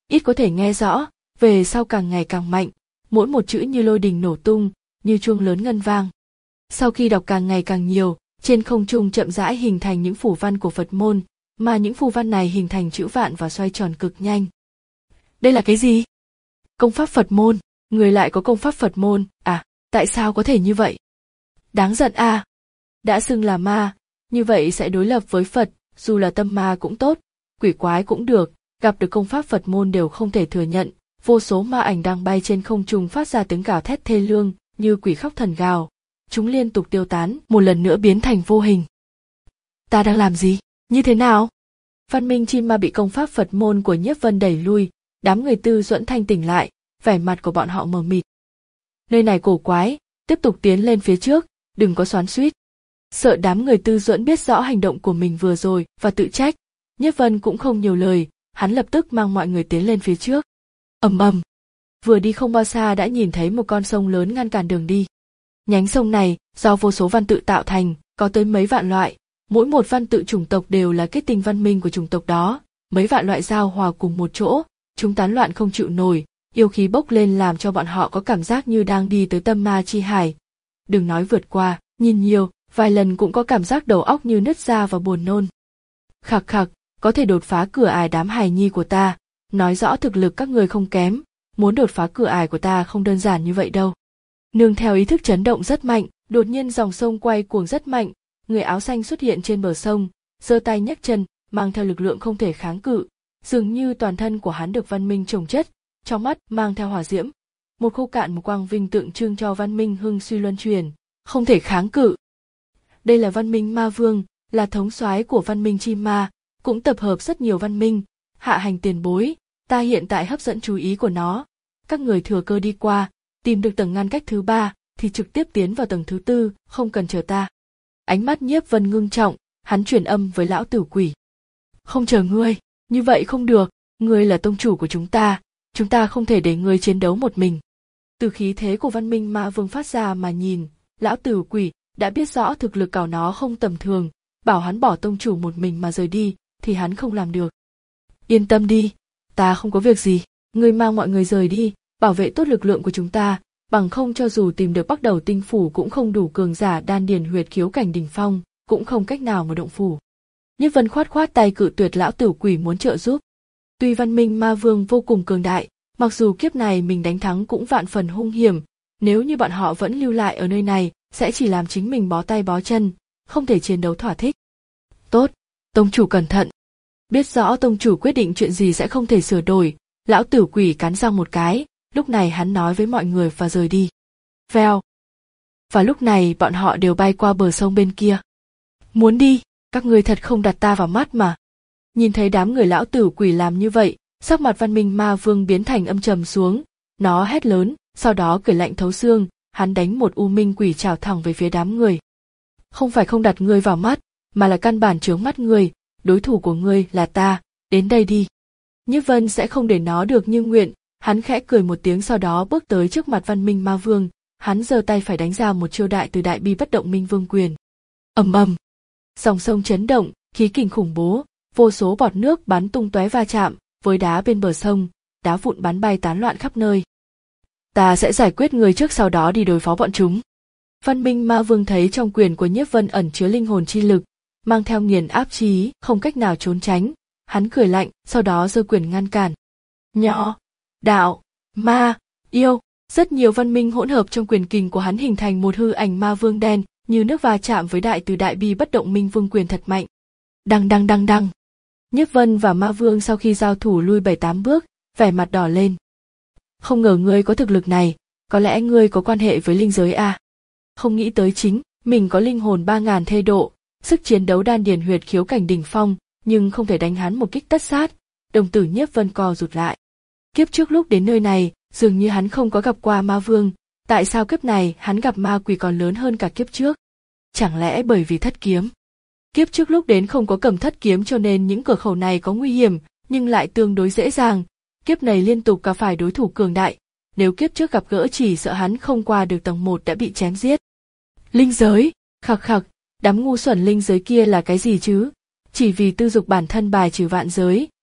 ít có thể nghe rõ, về sau càng ngày càng mạnh, mỗi một chữ như lôi đình nổ tung, như chuông lớn ngân vang. Sau khi đọc càng ngày càng nhiều, trên không trung chậm rãi hình thành những phù văn của Phật môn, mà những phù văn này hình thành chữ vạn và xoay tròn cực nhanh. Đây là cái gì? Công pháp Phật môn, người lại có công pháp Phật môn, à, tại sao có thể như vậy? Đáng giận à! Đã xưng là ma, như vậy sẽ đối lập với Phật, dù là tâm ma cũng tốt, quỷ quái cũng được, gặp được công pháp Phật môn đều không thể thừa nhận, vô số ma ảnh đang bay trên không trung phát ra tiếng gào thét thê lương, như quỷ khóc thần gào. Chúng liên tục tiêu tán, một lần nữa biến thành vô hình. Ta đang làm gì? Như thế nào? Văn minh chim ma bị công pháp Phật môn của Nhiếp Vân đẩy lui, đám người Tư Duẫn thanh tỉnh lại, vẻ mặt của bọn họ mờ mịt. Nơi này cổ quái, tiếp tục tiến lên phía trước, đừng có xoắn xuýt. Sợ đám người Tư Duẫn biết rõ hành động của mình vừa rồi và tự trách, Nhiếp Vân cũng không nhiều lời, hắn lập tức mang mọi người tiến lên phía trước. Ầm ầm, vừa đi không bao xa đã nhìn thấy một con sông lớn ngăn cản đường đi. Nhánh sông này do vô số văn tự tạo thành, có tới mấy vạn loại, mỗi một văn tự chủng tộc đều là kết tinh văn minh của chủng tộc đó, mấy vạn loại giao hòa cùng một chỗ, chúng tán loạn không chịu nổi, yêu khí bốc lên làm cho bọn họ có cảm giác như đang đi tới tâm ma chi hải. Đừng nói vượt qua, nhìn nhiều, vài lần cũng có cảm giác đầu óc như nứt ra và buồn nôn. Khặc khặc, có thể đột phá cửa ải đám hài nhi của ta, nói rõ thực lực các người không kém, muốn đột phá cửa ải của ta không đơn giản như vậy đâu. Nương theo ý thức chấn động rất mạnh, đột nhiên dòng sông quay cuồng rất mạnh, người áo xanh xuất hiện trên bờ sông, giơ tay nhấc chân, mang theo lực lượng không thể kháng cự, dường như toàn thân của hắn được văn minh chồng chất, trong mắt mang theo hỏa diễm, một khô cạn một quang vinh tượng trưng cho văn minh hưng suy luân chuyển, không thể kháng cự. Đây là văn minh ma vương, là thống soái của văn minh chim ma, cũng tập hợp rất nhiều văn minh, hạ hành tiền bối, ta hiện tại hấp dẫn chú ý của nó, các người thừa cơ đi qua, tìm được tầng ngăn cách thứ ba thì trực tiếp tiến vào tầng thứ tư, không cần chờ ta. Ánh mắt Nhiếp Vân ngưng trọng, hắn truyền âm với lão tử quỷ. Không chờ ngươi, như vậy không được, ngươi là tông chủ của chúng ta, chúng ta không thể để ngươi chiến đấu một mình. Từ khí thế của văn minh ma vương phát ra mà nhìn, lão tử quỷ đã biết rõ thực lực của nó không tầm thường, bảo hắn bỏ tông chủ một mình mà rời đi, thì hắn không làm được. Yên tâm đi, ta không có việc gì, ngươi mang mọi người rời đi, bảo vệ tốt lực lượng của chúng ta, bằng không cho dù tìm được Bắc Đầu tinh phủ cũng không đủ cường giả đan điền huyệt khiếu cảnh đỉnh phong, cũng không cách nào mà động phủ. Nhiếp Vân khoát khoát tay cự tuyệt lão tử quỷ muốn trợ giúp. Tuy văn minh ma vương vô cùng cường đại, mặc dù kiếp này mình đánh thắng cũng vạn phần hung hiểm, nếu như bọn họ vẫn lưu lại ở nơi này, sẽ chỉ làm chính mình bó tay bó chân, không thể chiến đấu thỏa thích. Tốt, tông chủ cẩn thận. Biết rõ tông chủ quyết định chuyện gì sẽ không thể sửa đổi, lão tử quỷ cắn răng một cái, lúc này hắn nói với mọi người và rời đi. Vèo. Và lúc này bọn họ đều bay qua bờ sông bên kia. Muốn đi, các ngươi thật không đặt ta vào mắt mà. Nhìn thấy đám người lão tử quỷ làm như vậy, sắc mặt văn minh ma vương biến thành âm trầm xuống, nó hét lớn, sau đó cười lạnh thấu xương, hắn đánh một u minh quỷ chào thẳng về phía đám người. Không phải không đặt ngươi vào mắt, mà là căn bản chướng mắt ngươi, đối thủ của ngươi là ta, đến đây đi. Nhiếp Vân sẽ không để nó được như nguyện, hắn khẽ cười một tiếng sau đó bước tới trước mặt văn minh ma vương, hắn giơ tay phải đánh ra một chiêu đại từ đại bi bất động minh vương quyền. Ầm ầm, dòng sông chấn động, khí kình khủng bố, vô số bọt nước bắn tung tóe va chạm với đá bên bờ sông, đá vụn bắn bay tán loạn khắp nơi. Ta sẽ giải quyết người trước sau đó đi đối phó bọn chúng. Văn minh ma vương thấy trong quyền của Nhiếp Vân ẩn chứa linh hồn chi lực, mang theo nghiền áp chi ý, không cách nào trốn tránh, hắn cười lạnh, sau đó giơ quyền ngăn cản. Nhỏ, đạo, ma, yêu, rất nhiều văn minh hỗn hợp trong quyền kình của hắn hình thành một hư ảnh ma vương đen, như nước va chạm với đại từ đại bi bất động minh vương quyền thật mạnh. Đăng đăng đăng đăng. Nhiếp Vân và ma vương sau khi giao thủ lui bảy tám bước, vẻ mặt đỏ lên. Không ngờ ngươi có thực lực này, có lẽ ngươi có quan hệ với linh giới à? Không nghĩ tới chính, mình có linh hồn ba ngàn thê độ, sức chiến đấu đan điền huyệt khiếu cảnh đỉnh phong, nhưng không thể đánh hắn một kích tất sát. Đồng tử Nhiếp Vân co rụt lại. Kiếp trước lúc đến nơi này, dường như hắn không có gặp qua ma vương, tại sao kiếp này hắn gặp ma quỷ còn lớn hơn cả kiếp trước? Chẳng lẽ bởi vì thất kiếm? Kiếp trước lúc đến không có cầm thất kiếm cho nên những cửa khẩu này có nguy hiểm, nhưng lại tương đối dễ dàng. Kiếp này liên tục gặp phải đối thủ cường đại, nếu kiếp trước gặp gỡ chỉ sợ hắn không qua được tầng một đã bị chém giết. Linh giới, khặc khặc, đám ngu xuẩn linh giới kia là cái gì chứ? Chỉ vì tư dục bản thân bài trừ vạn giới,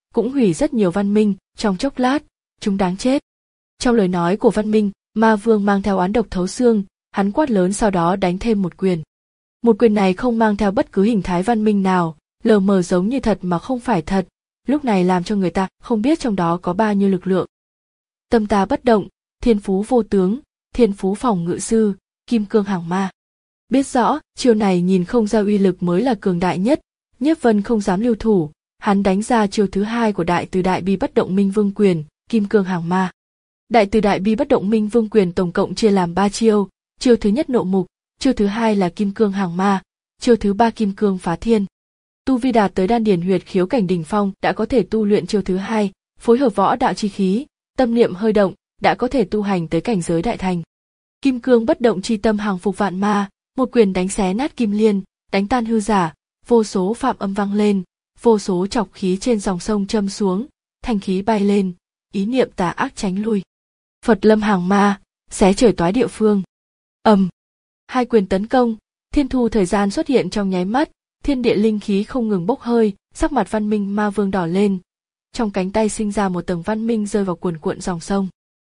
cũng hủy rất nhiều văn minh, trong chốc lát, chúng đáng chết. Trong lời nói của văn minh, ma vương mang theo oán độc thấu xương, hắn quát lớn sau đó đánh thêm một quyền. Một quyền này không mang theo bất cứ hình thái văn minh nào, lờ mờ giống như thật mà không phải thật, lúc này làm cho người ta không biết trong đó có bao nhiêu lực lượng. Tâm ta bất động, thiên phú vô tướng, thiên phú phòng ngự sư, kim cương hàng ma. Biết rõ, chiêu này nhìn không ra uy lực mới là cường đại nhất, Nhiếp Vân không dám lưu thủ, hắn đánh ra chiêu thứ hai của đại từ đại bi bất động minh vương quyền, kim cương hàng ma. Đại từ đại bi bất động minh vương quyền tổng cộng chia làm ba chiêu, chiêu thứ nhất nộ mục, chiêu thứ hai là kim cương hàng ma, chiêu thứ ba kim cương phá thiên. Tu vi đạt tới đan điền huyệt khiếu cảnh đỉnh phong đã có thể tu luyện chiêu thứ hai, phối hợp võ đạo chi khí, tâm niệm hơi động, đã có thể tu hành tới cảnh giới đại thành. Kim cương bất động chi tâm hàng phục vạn ma, một quyền đánh xé nát kim liên, đánh tan hư giả, vô số phạm âm vang lên, vô số chọc khí trên dòng sông châm xuống, thanh khí bay lên, ý niệm tà ác tránh lui. Phật lâm hàng ma, xé trời toái địa phương. Ầm, hai quyền tấn công, thiên thu thời gian xuất hiện trong nháy mắt, thiên địa linh khí không ngừng bốc hơi, sắc mặt văn minh ma vương đỏ lên. Trong cánh tay sinh ra một tầng văn minh rơi vào cuồn cuộn dòng sông.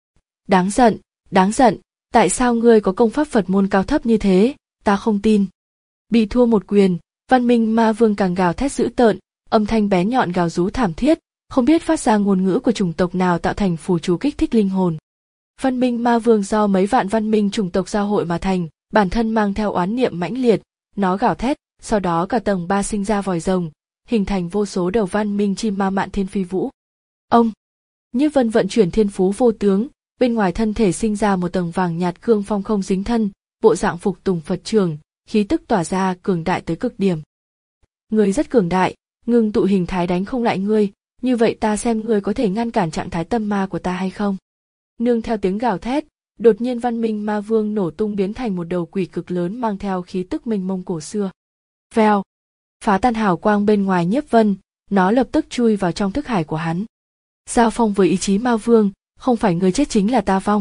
Đáng giận, đáng giận, tại sao ngươi có công pháp Phật môn cao thấp như thế, ta không tin. Bị thua một quyền, văn minh ma vương càng gào thét dữ tợn, âm thanh bén nhọn gào rú thảm thiết, không biết phát ra ngôn ngữ của chủng tộc nào tạo thành phù chú kích thích linh hồn. Văn minh ma vương do mấy vạn văn minh chủng tộc giao hội mà thành, bản thân mang theo oán niệm mãnh liệt, nó gào thét, sau đó cả tầng ba sinh ra vòi rồng, hình thành vô số đầu văn minh chim ma mạn thiên phi vũ. Ông, Nhiếp Vân vận chuyển thiên phú vô tướng, bên ngoài thân thể sinh ra một tầng vàng nhạt cương phong không dính thân, bộ dạng phục tùng Phật trường, khí tức tỏa ra cường đại tới cực điểm. Ngươi rất cường đại, ngưng tụ hình thái đánh không lại ngươi, như vậy ta xem ngươi có thể ngăn cản trạng thái tâm ma của ta hay không. Nương theo tiếng gào thét, đột nhiên văn minh ma vương nổ tung biến thành một đầu quỷ cực lớn mang theo khí tức mênh mông cổ xưa. Vèo, phá tan hào quang bên ngoài Nhiếp Vân, nó lập tức chui vào trong thức hải của hắn. Giao phong với ý chí ma vương, không phải người chết chính là ta vong.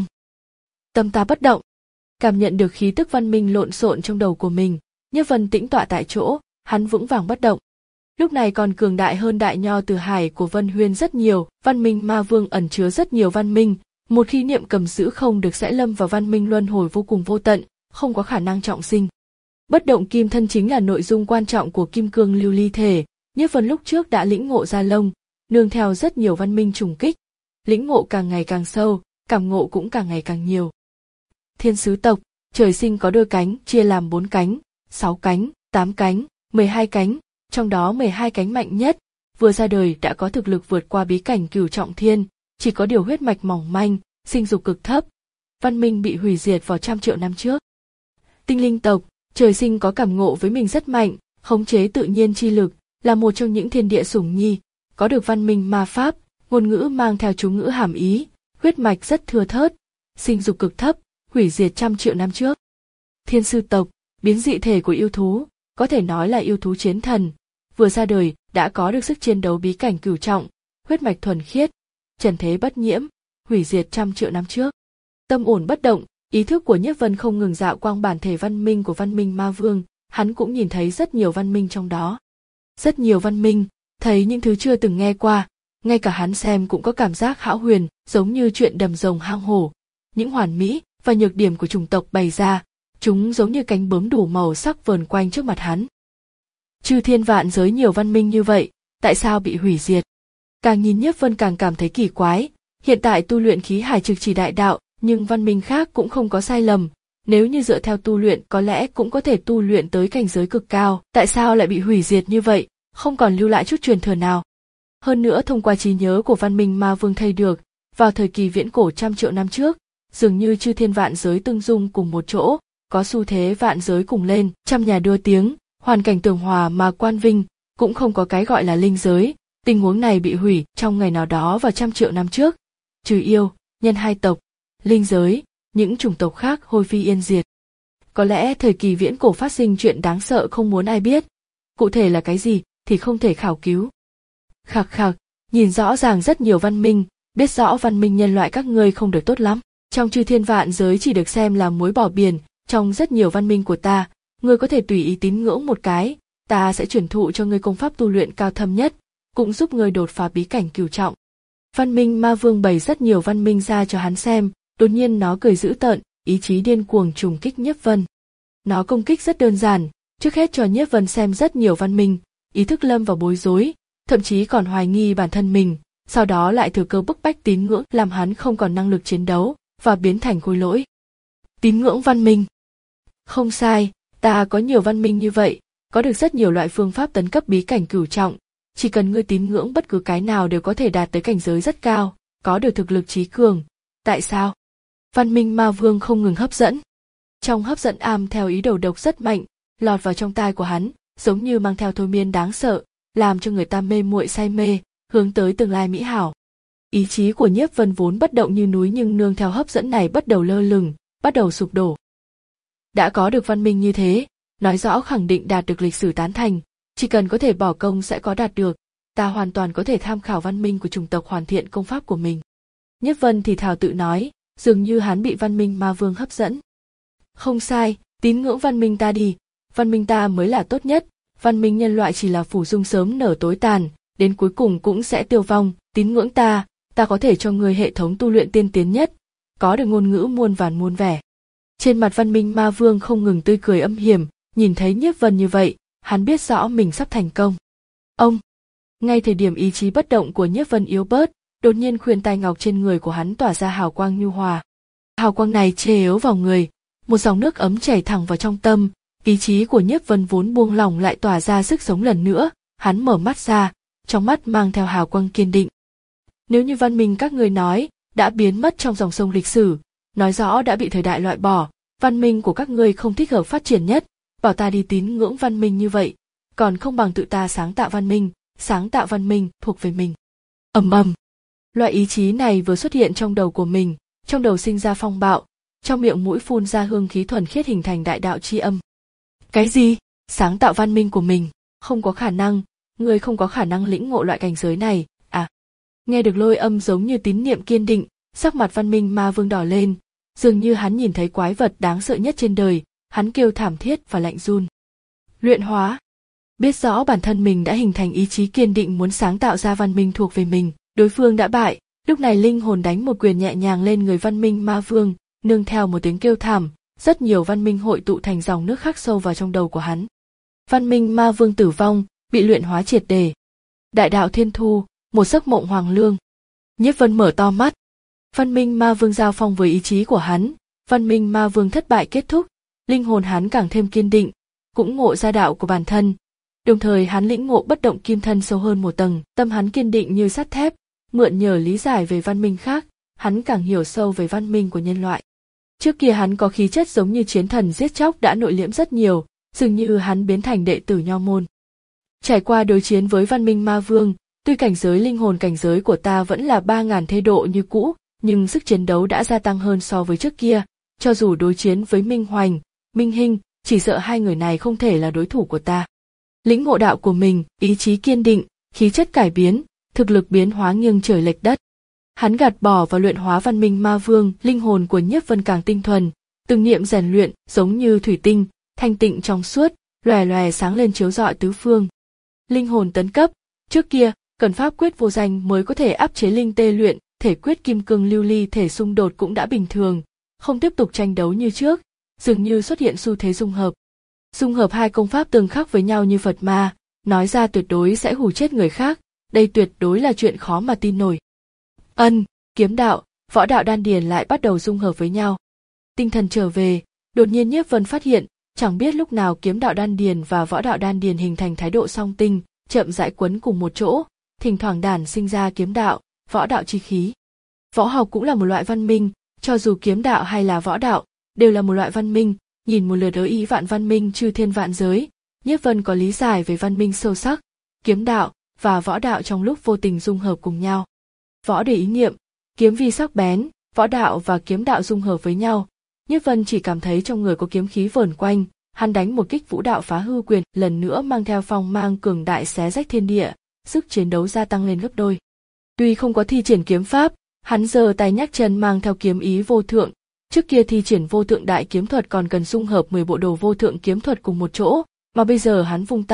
Tâm ta bất động, cảm nhận được khí tức văn minh lộn xộn trong đầu của mình, Nhiếp Vân tĩnh tọa tại chỗ, hắn vững vàng bất động. Lúc này còn cường đại hơn đại nho từ hải của Vân Huyên rất nhiều, văn minh ma vương ẩn chứa rất nhiều văn minh, một khi niệm cầm giữ không được sẽ lâm vào văn minh luân hồi vô cùng vô tận, không có khả năng trọng sinh. Bất động kim thân chính là nội dung quan trọng của kim cương lưu ly thể, Nhiếp Vân lúc trước đã lĩnh ngộ ra lông, nương theo rất nhiều văn minh trùng kích, lĩnh ngộ càng ngày càng sâu, cảm ngộ cũng càng ngày càng nhiều. Thiên sứ tộc, trời sinh có đôi cánh, chia làm bốn cánh, sáu cánh, tám cánh, mười hai cánh, trong đó mười hai cánh mạnh nhất, vừa ra đời đã có thực lực vượt qua bí cảnh cửu trọng thiên, chỉ có điều huyết mạch mỏng manh, sinh dục cực thấp. Văn minh bị hủy diệt vào trăm triệu năm trước. Tinh linh tộc, trời sinh có cảm ngộ với mình rất mạnh, khống chế tự nhiên chi lực, là một trong những thiên địa sủng nhi, có được văn minh ma pháp, ngôn ngữ mang theo chú ngữ hàm ý, huyết mạch rất thưa thớt, sinh dục cực thấp, hủy diệt trăm triệu năm trước. Thiên sư tộc, biến dị thể của yêu thú, có thể nói là yêu thú chiến thần, vừa ra đời đã có được sức chiến đấu bí cảnh cửu trọng, huyết mạch thuần khiết, trần thế bất nhiễm, hủy diệt trăm triệu năm trước. Tâm ổn bất động, ý thức của Nhiếp Vân không ngừng dạo quang bản thể văn minh của văn minh ma vương, hắn cũng nhìn thấy rất nhiều văn minh trong đó. Rất nhiều văn minh, thấy những thứ chưa từng nghe qua, ngay cả hắn xem cũng có cảm giác hão huyền, giống như chuyện đầm rồng hang hổ. Những hoàn mỹ và nhược điểm của chủng tộc bày ra, chúng giống như cánh bướm đủ màu sắc vờn quanh trước mặt hắn. Chư thiên vạn giới nhiều văn minh như vậy, tại sao bị hủy diệt? Càng nhìn Nhiếp Vân càng cảm thấy kỳ quái, hiện tại tu luyện khí hải trực chỉ đại đạo, nhưng văn minh khác cũng không có sai lầm, nếu như dựa theo tu luyện có lẽ cũng có thể tu luyện tới cảnh giới cực cao, tại sao lại bị hủy diệt như vậy, không còn lưu lại chút truyền thừa nào. Hơn nữa thông qua trí nhớ của văn minh ma vương thay được, vào thời kỳ viễn cổ trăm triệu năm trước, dường như chư thiên vạn giới tương dung cùng một chỗ, có xu thế vạn giới cùng lên, trăm nhà đua tiếng, hoàn cảnh tường hòa mà quan vinh, cũng không có cái gọi là linh giới, tình huống này bị hủy trong ngày nào đó vào trăm triệu năm trước, trừ yêu, nhân hai tộc, linh giới, những chủng tộc khác hôi phi yên diệt. Có lẽ thời kỳ viễn cổ phát sinh chuyện đáng sợ không muốn ai biết, cụ thể là cái gì thì không thể khảo cứu. Khạc khạc, nhìn rõ ràng rất nhiều văn minh, biết rõ văn minh nhân loại các ngươi không được tốt lắm, trong chư thiên vạn giới chỉ được xem là muối bỏ biển, trong rất nhiều văn minh của ta, ngươi có thể tùy ý tín ngưỡng một cái, ta sẽ truyền thụ cho ngươi công pháp tu luyện cao thâm nhất, cũng giúp ngươi đột phá bí cảnh cửu trọng. Văn Minh Ma Vương bày rất nhiều văn minh ra cho hắn xem, đột nhiên nó cười dữ tợn, ý chí điên cuồng trùng kích Nhiếp Vân. Nó công kích rất đơn giản, trước hết cho Nhiếp Vân xem rất nhiều văn minh, ý thức lâm vào bối rối, thậm chí còn hoài nghi bản thân mình, sau đó lại thừa cơ bức bách tín ngưỡng làm hắn không còn năng lực chiến đấu và biến thành khối lỗi. Tín ngưỡng văn minh. Không sai, ta có nhiều văn minh như vậy, có được rất nhiều loại phương pháp tấn cấp bí cảnh cửu trọng, chỉ cần ngươi tín ngưỡng bất cứ cái nào đều có thể đạt tới cảnh giới rất cao, có được thực lực trí cường. Tại sao? Văn Minh Ma Vương không ngừng hấp dẫn. Trong hấp dẫn am theo ý đồ độc rất mạnh, lọt vào trong tai của hắn, giống như mang theo thôi miên đáng sợ, làm cho người ta mê muội say mê, hướng tới tương lai mỹ hảo. Ý chí của Nhiếp Vân vốn bất động như núi nhưng nương theo hấp dẫn này bắt đầu lơ lửng, bắt đầu sụp đổ. Đã có được văn minh như thế, nói rõ khẳng định đạt được lịch sử tán thành, chỉ cần có thể bỏ công sẽ có đạt được, ta hoàn toàn có thể tham khảo văn minh của chủng tộc hoàn thiện công pháp của mình. Nhiếp Vân thì thào tự nói, dường như hắn bị văn minh Ma Vương hấp dẫn. Không sai, tín ngưỡng văn minh ta đi, văn minh ta mới là tốt nhất, văn minh nhân loại chỉ là phủ dung sớm nở tối tàn, đến cuối cùng cũng sẽ tiêu vong, tín ngưỡng ta, ta có thể cho người hệ thống tu luyện tiên tiến nhất, có được ngôn ngữ muôn vàn muôn vẻ. Trên mặt văn minh Ma Vương không ngừng tươi cười âm hiểm, nhìn thấy Nhiếp Vân như vậy, hắn biết rõ mình sắp thành công. Ông! Ngay thời điểm ý chí bất động của Nhiếp Vân yếu bớt, đột nhiên khuyên tai ngọc trên người của hắn tỏa ra hào quang nhu hòa. Hào quang này chê yếu vào người, một dòng nước ấm chảy thẳng vào trong tâm, ý chí của Nhiếp Vân vốn buông lỏng lại tỏa ra sức sống lần nữa, hắn mở mắt ra, trong mắt mang theo hào quang kiên định. Nếu như văn minh các người nói, đã biến mất trong dòng sông lịch sử, nói rõ đã bị thời đại loại bỏ, văn minh của các ngươi không thích hợp phát triển nhất, bảo ta đi tín ngưỡng văn minh như vậy, còn không bằng tự ta sáng tạo văn minh, sáng tạo văn minh thuộc về mình. Ầm ầm. Loại ý chí này vừa xuất hiện trong đầu của mình, trong đầu sinh ra phong bạo, trong miệng mũi phun ra hương khí thuần khiết hình thành đại đạo chi âm. Cái gì? Sáng tạo văn minh của mình? Không có khả năng, ngươi không có khả năng lĩnh ngộ loại cảnh giới này, à? Nghe được lôi âm giống như tín niệm kiên định, sắc mặt văn minh Ma Vương đỏ lên, dường như hắn nhìn thấy quái vật đáng sợ nhất trên đời, hắn kêu thảm thiết và lạnh run. Luyện hóa. Biết rõ bản thân mình đã hình thành ý chí kiên định muốn sáng tạo ra văn minh thuộc về mình, đối phương đã bại, lúc này linh hồn đánh một quyền nhẹ nhàng lên người văn minh Ma Vương, nương theo một tiếng kêu thảm, rất nhiều văn minh hội tụ thành dòng nước khắc sâu vào trong đầu của hắn. Văn minh Ma Vương tử vong, bị luyện hóa triệt để. Đại đạo thiên thu, một giấc mộng hoàng lương. Nhiếp Vân mở to mắt. Văn minh Ma Vương giao phong với ý chí của hắn, văn minh Ma Vương thất bại kết thúc, linh hồn hắn càng thêm kiên định, cũng ngộ ra đạo của bản thân. Đồng thời hắn lĩnh ngộ bất động kim thân sâu hơn một tầng, tâm hắn kiên định như sắt thép, mượn nhờ lý giải về văn minh khác, hắn càng hiểu sâu về văn minh của nhân loại. Trước kia hắn có khí chất giống như chiến thần giết chóc đã nội liễm rất nhiều, dường như hắn biến thành đệ tử nho môn. Trải qua đối chiến với văn minh Ma Vương, tuy cảnh giới linh hồn cảnh giới của ta vẫn là ba ngàn thê độ như cũ, nhưng sức chiến đấu đã gia tăng hơn so với trước kia, cho dù đối chiến với Minh Hoành, Minh Hinh, chỉ sợ hai người này không thể là đối thủ của ta. Lĩnh ngộ đạo của mình, ý chí kiên định, khí chất cải biến, thực lực biến hóa nghiêng trời lệch đất. Hắn gạt bỏ và luyện hóa văn minh Ma Vương, linh hồn của Nhiếp Vân càng tinh thuần, từng niệm rèn luyện giống như thủy tinh, thanh tịnh trong suốt, lòe lòe sáng lên chiếu rọi tứ phương. Linh hồn tấn cấp, trước kia, cần pháp quyết vô danh mới có thể áp chế linh tê luyện, thể quyết kim cương lưu ly thể xung đột cũng đã bình thường, không tiếp tục tranh đấu như trước, dường như xuất hiện xu thế dung hợp. Dung hợp hai công pháp tương khắc với nhau như Phật ma, nói ra tuyệt đối sẽ hù chết người khác, đây tuyệt đối là chuyện khó mà tin nổi. Ân, kiếm đạo, võ đạo đan điền lại bắt đầu dung hợp với nhau. Tinh thần trở về, đột nhiên Nhiếp Vân phát hiện, chẳng biết lúc nào kiếm đạo đan điền và võ đạo đan điền hình thành thái độ song tinh, chậm rãi quấn cùng một chỗ, thỉnh thoảng đản sinh ra kiếm đạo, võ đạo chi khí. Võ học cũng là một loại văn minh, cho dù kiếm đạo hay là võ đạo, đều là một loại văn minh, nhìn một lượt đối ý vạn văn minh chư thiên vạn giới, Nhiếp Vân có lý giải về văn minh sâu sắc, kiếm đạo và võ đạo trong lúc vô tình dung hợp cùng nhau. Võ để ý niệm, kiếm vi sắc bén, võ đạo và kiếm đạo dung hợp với nhau, Nhiếp Vân chỉ cảm thấy trong người có kiếm khí vờn quanh, hắn đánh một kích vũ đạo phá hư quyền, lần nữa mang theo phong mang cường đại xé rách thiên địa, sức chiến đấu gia tăng lên gấp đôi. Tuy không có thi triển kiếm pháp, hắn giơ tay nhắc chân mang theo kiếm ý vô thượng, trước kia thi triển vô thượng đại kiếm thuật còn cần dung hợp mười bộ đồ vô thượng kiếm thuật cùng một chỗ, mà bây giờ hắn vung tay,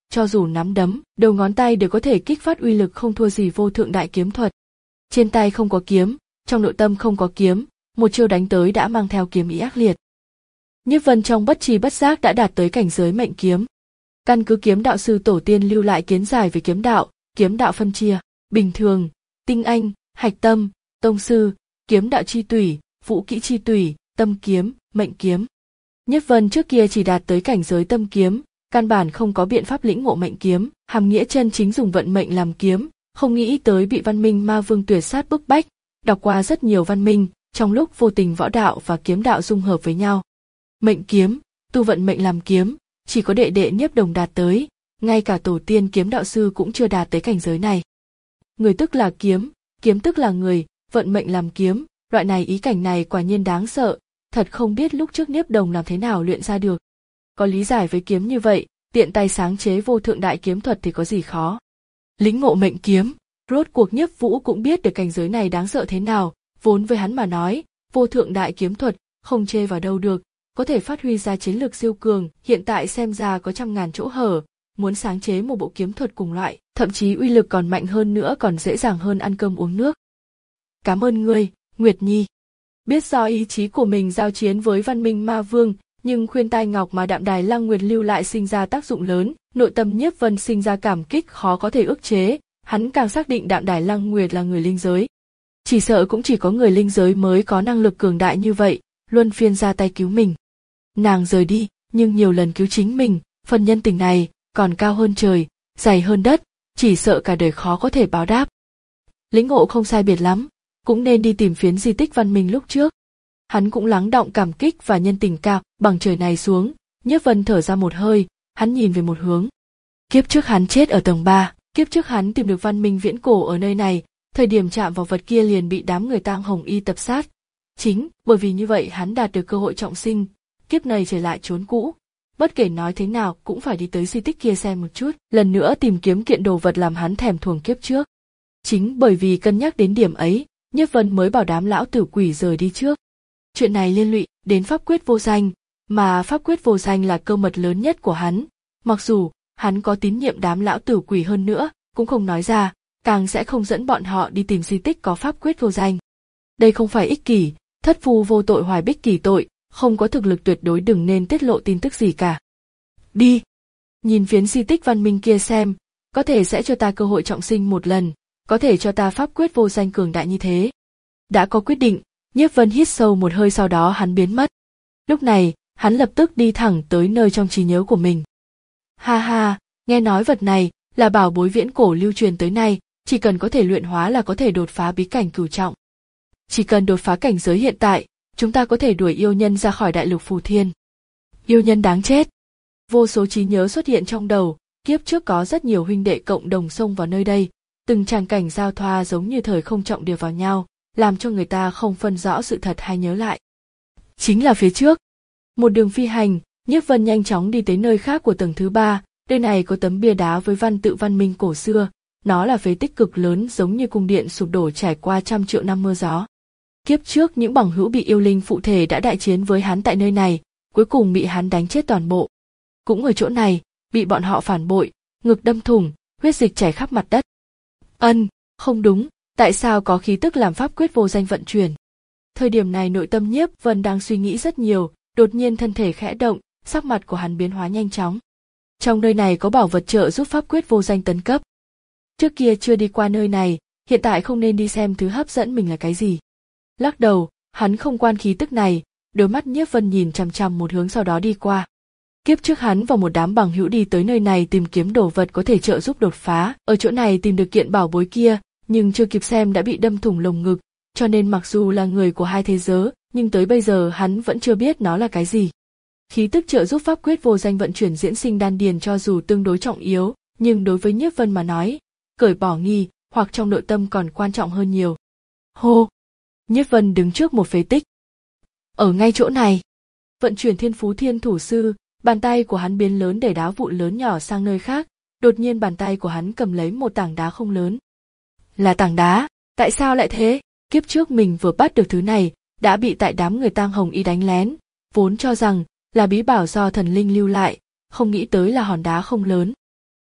cho dù nắm đấm, đầu ngón tay đều có thể kích phát uy lực không thua gì vô thượng đại kiếm thuật. Trên tay không có kiếm, trong nội tâm không có kiếm, một chiêu đánh tới đã mang theo kiếm ý ác liệt. Nhiếp Vân trong bất tri bất giác đã đạt tới cảnh giới mệnh kiếm. Căn cứ kiếm đạo sư tổ tiên lưu lại kiến giải về kiếm đạo, kiếm đạo phân chia, bình thường, tinh anh, hạch tâm, tông sư, kiếm đạo chi tủy, vũ kỹ chi tủy, tâm kiếm, mệnh kiếm. Nhiếp Vân trước kia chỉ đạt tới cảnh giới tâm kiếm, căn bản không có biện pháp lĩnh ngộ mệnh kiếm, hàm nghĩa chân chính dùng vận mệnh làm kiếm, không nghĩ tới bị văn minh ma vương tuyệt sát bức bách, đọc qua rất nhiều văn minh, trong lúc vô tình võ đạo và kiếm đạo dung hợp với nhau. Mệnh kiếm, tu vận mệnh làm kiếm, chỉ có đệ đệ Nhiếp Đồng đạt tới, ngay cả tổ tiên kiếm đạo sư cũng chưa đạt tới cảnh giới này. Người tức là kiếm, kiếm tức là người, vận mệnh làm kiếm, loại này ý cảnh này quả nhiên đáng sợ, thật không biết lúc trước Nhiếp Đồng làm thế nào luyện ra được. Có lý giải với kiếm như vậy, tiện tay sáng chế vô thượng đại kiếm thuật thì có gì khó. Lĩnh ngộ mệnh kiếm, rốt cuộc Nhiếp Vũ cũng biết được cảnh giới này đáng sợ thế nào, vốn với hắn mà nói, vô thượng đại kiếm thuật, không chê vào đâu được, có thể phát huy ra chiến lược siêu cường, hiện tại xem ra có trăm ngàn chỗ hở, muốn sáng chế một bộ kiếm thuật cùng loại, thậm chí uy lực còn mạnh hơn nữa còn dễ dàng hơn ăn cơm uống nước. Cảm ơn ngươi, Nguyệt Nhi. Biết do ý chí của mình giao chiến với văn minh ma vương, nhưng khuyên tai ngọc mà Đạm Đài Lăng Nguyệt lưu lại sinh ra tác dụng lớn, nội tâm Nhiếp Vân sinh ra cảm kích khó có thể ức chế, hắn càng xác định Đạm Đài Lăng Nguyệt là người linh giới. Chỉ sợ cũng chỉ có người linh giới mới có năng lực cường đại như vậy, luân phiên ra tay cứu mình. Nàng rời đi, nhưng nhiều lần cứu chính mình, phần nhân tình này còn cao hơn trời, dày hơn đất, chỉ sợ cả đời khó có thể báo đáp. Lĩnh ngộ không sai biệt lắm, cũng nên đi tìm phiến di tích văn minh lúc trước. Hắn cũng lắng đọng cảm kích và nhân tình cao, bằng trời này xuống, Nhiếp Vân thở ra một hơi, hắn nhìn về một hướng. Kiếp trước hắn chết ở tầng ba, kiếp trước hắn tìm được văn minh viễn cổ ở nơi này, thời điểm chạm vào vật kia liền bị đám người Tang Hồng Y tập sát. Chính bởi vì như vậy hắn đạt được cơ hội trọng sinh, kiếp này trở lại chốn cũ, bất kể nói thế nào cũng phải đi tới di tích kia xem một chút, lần nữa tìm kiếm kiện đồ vật làm hắn thèm thuồng kiếp trước. Chính bởi vì cân nhắc đến điểm ấy, Nhiếp Vân mới bảo đám lão tử quỷ rời đi trước. Chuyện này liên lụy đến pháp quyết vô danh, mà pháp quyết vô danh là cơ mật lớn nhất của hắn, mặc dù hắn có tín nhiệm đám lão tử quỷ hơn nữa, cũng không nói ra, càng sẽ không dẫn bọn họ đi tìm di tích có pháp quyết vô danh. Đây không phải ích kỷ, thất phu vô tội hoài bích kỷ tội, không có thực lực tuyệt đối đừng nên tiết lộ tin tức gì cả. Đi, nhìn phiến di tích văn minh kia xem, có thể sẽ cho ta cơ hội trọng sinh một lần, có thể cho ta pháp quyết vô danh cường đại như thế. Đã có quyết định, Nhiếp Vân hít sâu một hơi sau đó hắn biến mất. Lúc này, hắn lập tức đi thẳng tới nơi trong trí nhớ của mình. Ha ha, nghe nói vật này là bảo bối viễn cổ lưu truyền tới nay, chỉ cần có thể luyện hóa là có thể đột phá bí cảnh cửu trọng. Chỉ cần đột phá cảnh giới hiện tại, chúng ta có thể đuổi yêu nhân ra khỏi đại lục phù thiên. Yêu nhân đáng chết. Vô số trí nhớ xuất hiện trong đầu, kiếp trước có rất nhiều huynh đệ cộng đồng xông vào nơi đây, từng tràng cảnh giao thoa giống như thời không trọng điệp vào nhau, làm cho người ta không phân rõ sự thật hay nhớ lại. Chính là phía trước. Một đường phi hành, Nhiếp Vân nhanh chóng đi tới nơi khác của tầng thứ ba, nơi này có tấm bia đá với văn tự văn minh cổ xưa, nó là phế tích cực lớn giống như cung điện sụp đổ trải qua trăm triệu năm mưa gió. Kiếp trước những bằng hữu bị yêu linh phụ thể đã đại chiến với hắn tại nơi này, cuối cùng bị hắn đánh chết toàn bộ. Cũng ở chỗ này, bị bọn họ phản bội, ngực đâm thủng, huyết dịch chảy khắp mặt đất. Ân, không đúng, tại sao có khí tức làm pháp quyết vô danh vận chuyển? Thời điểm này nội tâm Nhiếp Vân đang suy nghĩ rất nhiều, đột nhiên thân thể khẽ động, sắc mặt của hắn biến hóa nhanh chóng. Trong nơi này có bảo vật trợ giúp pháp quyết vô danh tấn cấp. Trước kia chưa đi qua nơi này, hiện tại không nên đi xem thứ hấp dẫn mình là cái gì. Lắc đầu, hắn không quan khí tức này, đôi mắt Nhiếp Vân nhìn chằm chằm một hướng sau đó đi qua. Kiếp trước hắn và một đám bằng hữu đi tới nơi này tìm kiếm đồ vật có thể trợ giúp đột phá, ở chỗ này tìm được kiện bảo bối kia, nhưng chưa kịp xem đã bị đâm thủng lồng ngực, cho nên mặc dù là người của hai thế giới, nhưng tới bây giờ hắn vẫn chưa biết nó là cái gì. Khí tức trợ giúp pháp quyết vô danh vận chuyển diễn sinh đan điền cho dù tương đối trọng yếu, nhưng đối với Nhiếp Vân mà nói, cởi bỏ nghi hoặc trong nội tâm còn quan trọng hơn nhiều. Hô! Nhiếp Vân đứng trước một phế tích. Ở ngay chỗ này, vận chuyển thiên phú thiên thủ sư, bàn tay của hắn biến lớn để đá vụn lớn nhỏ sang nơi khác, đột nhiên bàn tay của hắn cầm lấy một tảng đá không lớn. Là tảng đá, tại sao lại thế? Kiếp trước mình vừa bắt được thứ này, đã bị tại đám người Tang Hồng Y đánh lén, vốn cho rằng là bí bảo do thần linh lưu lại, không nghĩ tới là hòn đá không lớn.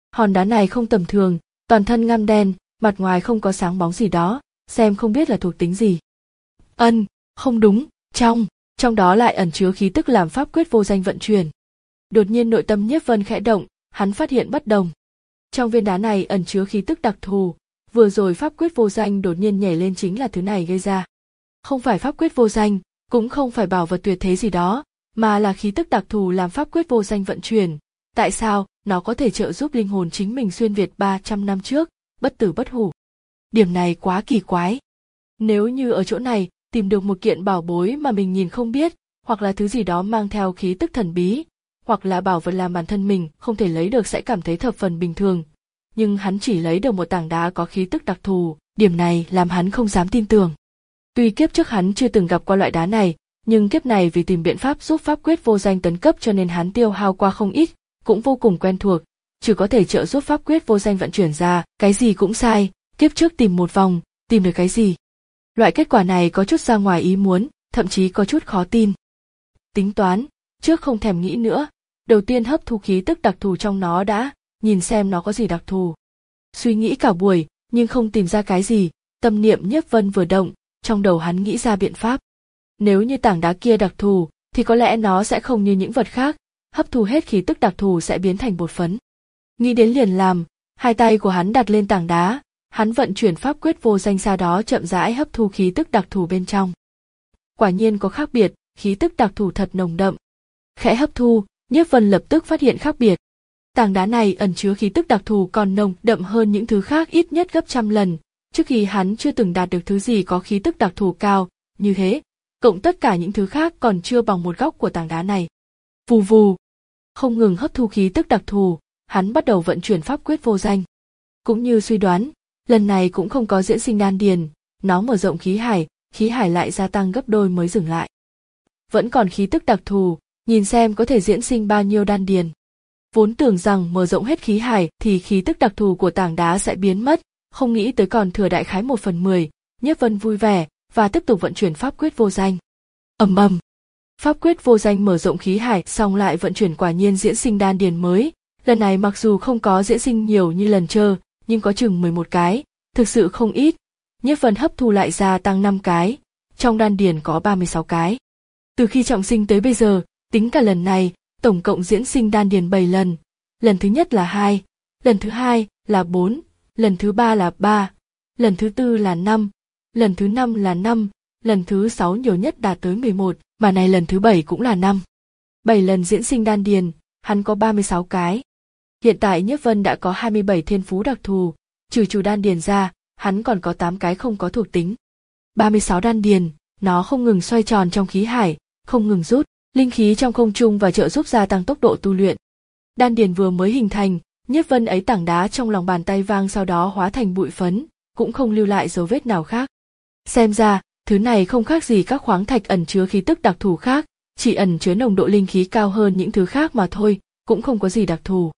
Hòn đá này không tầm thường, toàn thân ngăm đen, mặt ngoài không có sáng bóng gì đó, xem không biết là thuộc tính gì. Ân, không đúng, trong, trong đó lại ẩn chứa khí tức làm pháp quyết vô danh vận chuyển. Đột nhiên nội tâm Nhiếp Vân khẽ động, hắn phát hiện bất đồng. Trong viên đá này ẩn chứa khí tức đặc thù, vừa rồi pháp quyết vô danh đột nhiên nhảy lên chính là thứ này gây ra. Không phải pháp quyết vô danh, cũng không phải bảo vật tuyệt thế gì đó, mà là khí tức đặc thù làm pháp quyết vô danh vận chuyển. Tại sao nó có thể trợ giúp linh hồn chính mình xuyên việt ba trăm năm trước, bất tử bất hủ? Điểm này quá kỳ quái. Nếu như ở chỗ này tìm được một kiện bảo bối mà mình nhìn không biết, hoặc là thứ gì đó mang theo khí tức thần bí, hoặc là bảo vật làm bản thân mình không thể lấy được sẽ cảm thấy thập phần bình thường. Nhưng hắn chỉ lấy được một tảng đá có khí tức đặc thù, điểm này làm hắn không dám tin tưởng. Tuy kiếp trước hắn chưa từng gặp qua loại đá này, nhưng kiếp này vì tìm biện pháp giúp pháp quyết vô danh tấn cấp cho nên hắn tiêu hao qua không ít, cũng vô cùng quen thuộc, chỉ có thể trợ giúp pháp quyết vô danh vận chuyển ra, cái gì cũng sai, kiếp trước tìm một vòng, tìm được cái gì. Loại kết quả này có chút ra ngoài ý muốn, thậm chí có chút khó tin. Tính toán, trước không thèm nghĩ nữa, đầu tiên hấp thu khí tức đặc thù trong nó đã, nhìn xem nó có gì đặc thù. Suy nghĩ cả buổi, nhưng không tìm ra cái gì, tâm niệm Nhiếp Vân vừa động, trong đầu hắn nghĩ ra biện pháp. Nếu như tảng đá kia đặc thù, thì có lẽ nó sẽ không như những vật khác, hấp thu hết khí tức đặc thù sẽ biến thành bột phấn. Nghĩ đến liền làm, hai tay của hắn đặt lên tảng đá, hắn vận chuyển pháp quyết vô danh ra đó chậm rãi hấp thu khí tức đặc thù bên trong. Quả nhiên có khác biệt, khí tức đặc thù thật nồng đậm. Khẽ hấp thu, Nhiếp Vân lập tức phát hiện khác biệt. Tảng đá này ẩn chứa khí tức đặc thù còn nồng đậm hơn những thứ khác ít nhất gấp trăm lần. Trước khi hắn chưa từng đạt được thứ gì có khí tức đặc thù cao như thế, cộng tất cả những thứ khác còn chưa bằng một góc của tảng đá này. Vù vù, không ngừng hấp thu khí tức đặc thù, hắn bắt đầu vận chuyển pháp quyết vô danh. Cũng như suy đoán, lần này cũng không có diễn sinh đan điền, nó mở rộng khí hải, khí hải lại gia tăng gấp đôi mới dừng lại. Vẫn còn khí tức đặc thù, nhìn xem có thể diễn sinh bao nhiêu đan điền. Vốn tưởng rằng mở rộng hết khí hải thì khí tức đặc thù của tảng đá sẽ biến mất, không nghĩ tới còn thừa đại khái một phần mười, Nhiếp Vân vui vẻ và tiếp tục vận chuyển pháp quyết vô danh. Ầm ầm, pháp quyết vô danh mở rộng khí hải xong lại vận chuyển quả nhiên diễn sinh đan điền mới. Lần này mặc dù không có diễn sinh nhiều như lần trước, nhưng có chừng mười một cái, thực sự không ít. Nhiếp Vân hấp thu lại gia tăng năm cái, trong đan điền có ba mươi sáu cái. Từ khi trọng sinh tới bây giờ, tính cả lần này, tổng cộng diễn sinh đan điền bảy lần. Lần thứ nhất là hai, lần thứ hai là bốn, lần thứ ba là ba, lần thứ tư là năm, lần thứ năm là năm, lần thứ sáu nhiều nhất đạt tới mười một, mà này lần thứ bảy cũng là năm. bảy lần diễn sinh đan điền, hắn có ba mươi sáu cái. Hiện tại Nhiếp Vân đã có hai mươi bảy thiên phú đặc thù, trừ chủ đan điền ra, hắn còn có tám cái không có thuộc tính. ba mươi sáu đan điền, nó không ngừng xoay tròn trong khí hải, không ngừng rút linh khí trong không trung và trợ giúp gia tăng tốc độ tu luyện. Đan điền vừa mới hình thành, Nhiếp Vân ấy tảng đá trong lòng bàn tay vang sau đó hóa thành bụi phấn, cũng không lưu lại dấu vết nào khác. Xem ra, thứ này không khác gì các khoáng thạch ẩn chứa khí tức đặc thù khác, chỉ ẩn chứa nồng độ linh khí cao hơn những thứ khác mà thôi, cũng không có gì đặc thù.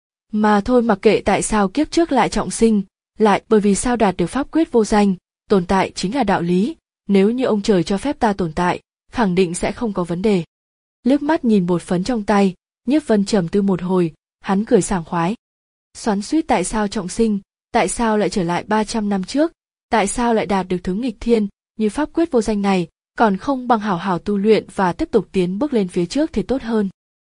Mà thôi mặc kệ tại sao kiếp trước lại trọng sinh, lại bởi vì sao đạt được pháp quyết vô danh, tồn tại chính là đạo lý, nếu như ông trời cho phép ta tồn tại, khẳng định sẽ không có vấn đề. Liếc mắt nhìn bột phấn trong tay, Nhiếp Vân trầm tư một hồi, hắn cười sảng khoái. Xoắn xuýt tại sao trọng sinh, tại sao lại trở lại ba trăm năm trước, tại sao lại đạt được thứ nghịch thiên như pháp quyết vô danh này, còn không bằng hảo hảo tu luyện và tiếp tục tiến bước lên phía trước thì tốt hơn.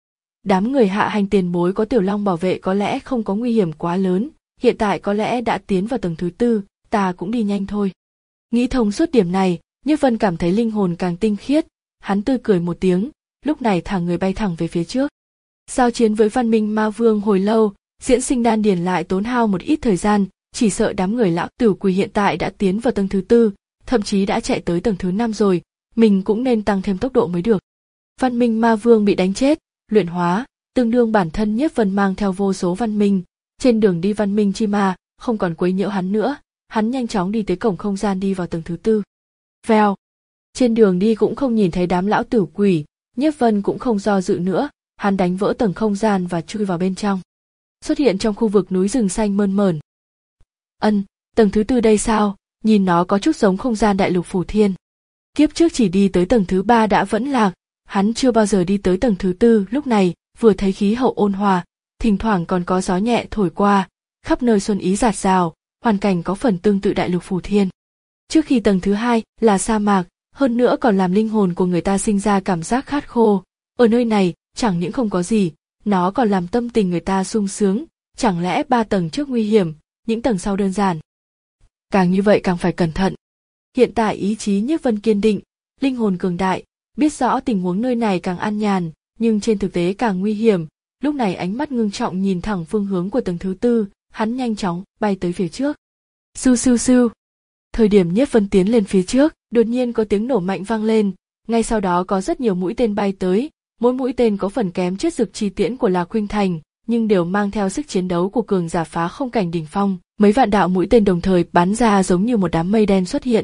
Đám người hạ hành tiền bối có Tiểu Long bảo vệ có lẽ không có nguy hiểm quá lớn, hiện tại có lẽ đã tiến vào tầng thứ tư, ta cũng đi nhanh thôi. Nghĩ thông suốt điểm này, Nhiếp Vân cảm thấy linh hồn càng tinh khiết, hắn tươi cười một tiếng, lúc này thẳng người bay thẳng về phía trước. Giao chiến với Văn Minh Ma Vương hồi lâu, diễn sinh đan điền lại tốn hao một ít thời gian, chỉ sợ đám người lão tử quỳ hiện tại đã tiến vào tầng thứ tư, thậm chí đã chạy tới tầng thứ năm rồi, mình cũng nên tăng thêm tốc độ mới được. Văn Minh Ma Vương bị đánh chết, luyện hóa, tương đương bản thân Nhiếp Vân mang theo vô số văn minh, trên đường đi văn minh chi ma, không còn quấy nhiễu hắn nữa, hắn nhanh chóng đi tới cổng không gian đi vào tầng thứ tư. Vèo, trên đường đi cũng không nhìn thấy đám lão tử quỷ, Nhiếp Vân cũng không do dự nữa, hắn đánh vỡ tầng không gian và chui vào bên trong. Xuất hiện trong khu vực núi rừng xanh mơn mởn. Ân, tầng thứ tư đây sao, nhìn nó có chút giống không gian đại lục Phù Thiên. Kiếp trước chỉ đi tới tầng thứ ba đã vẫn lạc, hắn chưa bao giờ đi tới tầng thứ tư, lúc này, vừa thấy khí hậu ôn hòa, thỉnh thoảng còn có gió nhẹ thổi qua, khắp nơi xuân ý rạt rào, hoàn cảnh có phần tương tự đại lục Phù Thiên. Trước khi tầng thứ hai là sa mạc, hơn nữa còn làm linh hồn của người ta sinh ra cảm giác khát khô. Ở nơi này, chẳng những không có gì, nó còn làm tâm tình người ta sung sướng, chẳng lẽ ba tầng trước nguy hiểm, những tầng sau đơn giản. Càng như vậy càng phải cẩn thận. Hiện tại ý chí Nhiếp Vân kiên định, linh hồn cường đại, biết rõ tình huống nơi này càng an nhàn, nhưng trên thực tế càng nguy hiểm. Lúc này ánh mắt ngưng trọng nhìn thẳng phương hướng của tầng thứ tư, hắn nhanh chóng bay tới phía trước. Sưu sưu sưu. Thời điểm Nhiếp Vân tiến lên phía trước, đột nhiên có tiếng nổ mạnh vang lên, ngay sau đó có rất nhiều mũi tên bay tới, mỗi mũi tên có phần kém chết dực chi tiễn của Lạc Khuynh Thành, nhưng đều mang theo sức chiến đấu của cường giả phá không cảnh đỉnh phong, mấy vạn đạo mũi tên đồng thời bắn ra giống như một đám mây đen xuất hiện.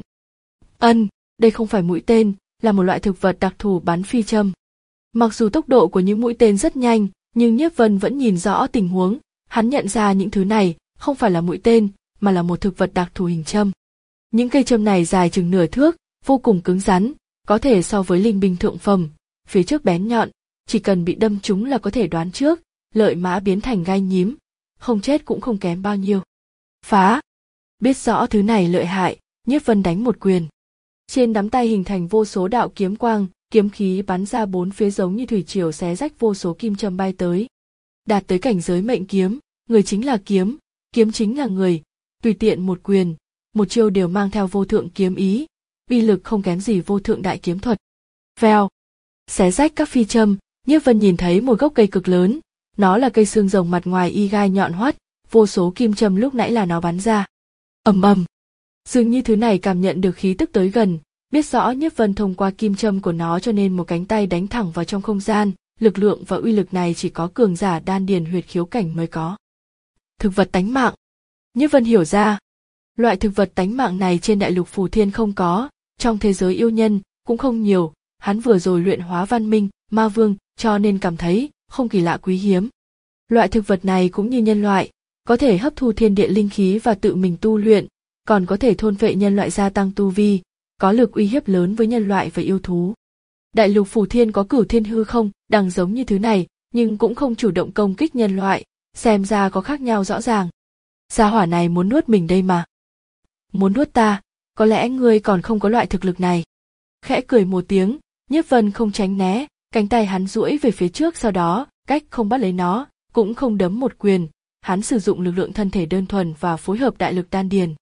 Ân, đây không phải mũi tên, là một loại thực vật đặc thù bắn phi châm. Mặc dù tốc độ của những mũi tên rất nhanh, nhưng Nhiếp Vân vẫn nhìn rõ tình huống, hắn nhận ra những thứ này không phải là mũi tên, mà là một thực vật đặc thù hình châm. Những cây châm này dài chừng nửa thước, vô cùng cứng rắn, có thể so với linh binh thượng phẩm, phía trước bén nhọn, chỉ cần bị đâm trúng là có thể đoán trước, lợi mã biến thành gai nhím, không chết cũng không kém bao nhiêu. Phá! Biết rõ thứ này lợi hại, Nhiếp Vân đánh một quyền. Trên nắm tay hình thành vô số đạo kiếm quang, kiếm khí bắn ra bốn phía giống như thủy triều xé rách vô số kim châm bay tới. Đạt tới cảnh giới mệnh kiếm, người chính là kiếm, kiếm chính là người, tùy tiện một quyền, một chiêu đều mang theo vô thượng kiếm ý, uy lực không kém gì vô thượng đại kiếm thuật. Vèo, xé rách các phi châm, Nhiếp Vân nhìn thấy một gốc cây cực lớn, nó là cây xương rồng mặt ngoài y gai nhọn hoắt, vô số kim châm lúc nãy là nó bắn ra. Ầm ầm, dường như thứ này cảm nhận được khí tức tới gần, biết rõ Nhiếp Vân thông qua kim châm của nó cho nên một cánh tay đánh thẳng vào trong không gian, lực lượng và uy lực này chỉ có cường giả đan điền huyệt khiếu cảnh mới có. Thực vật tánh mạng. Nhiếp Vân hiểu ra, loại thực vật tánh mạng này trên đại lục Phù Thiên không có, trong thế giới yêu nhân cũng không nhiều, hắn vừa rồi luyện hóa văn minh, ma vương, cho nên cảm thấy không kỳ lạ quý hiếm. Loại thực vật này cũng như nhân loại, có thể hấp thu thiên địa linh khí và tự mình tu luyện, còn có thể thôn phệ nhân loại gia tăng tu vi, có lực uy hiếp lớn với nhân loại và yêu thú. Đại lục Phù Thiên có Cửu Thiên hư không, đằng giống như thứ này, nhưng cũng không chủ động công kích nhân loại, xem ra có khác nhau rõ ràng. Gia hỏa này muốn nuốt mình đây mà. Muốn nuốt ta, có lẽ ngươi còn không có loại thực lực này. Khẽ cười một tiếng, Nhiếp Vân không tránh né, cánh tay hắn duỗi về phía trước, sau đó, cách không bắt lấy nó, cũng không đấm một quyền, hắn sử dụng lực lượng thân thể đơn thuần và phối hợp đại lực đan điền.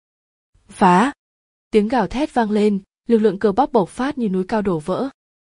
Phá! Tiếng gào thét vang lên, lực lượng cơ bắp bộc phát như núi cao đổ vỡ.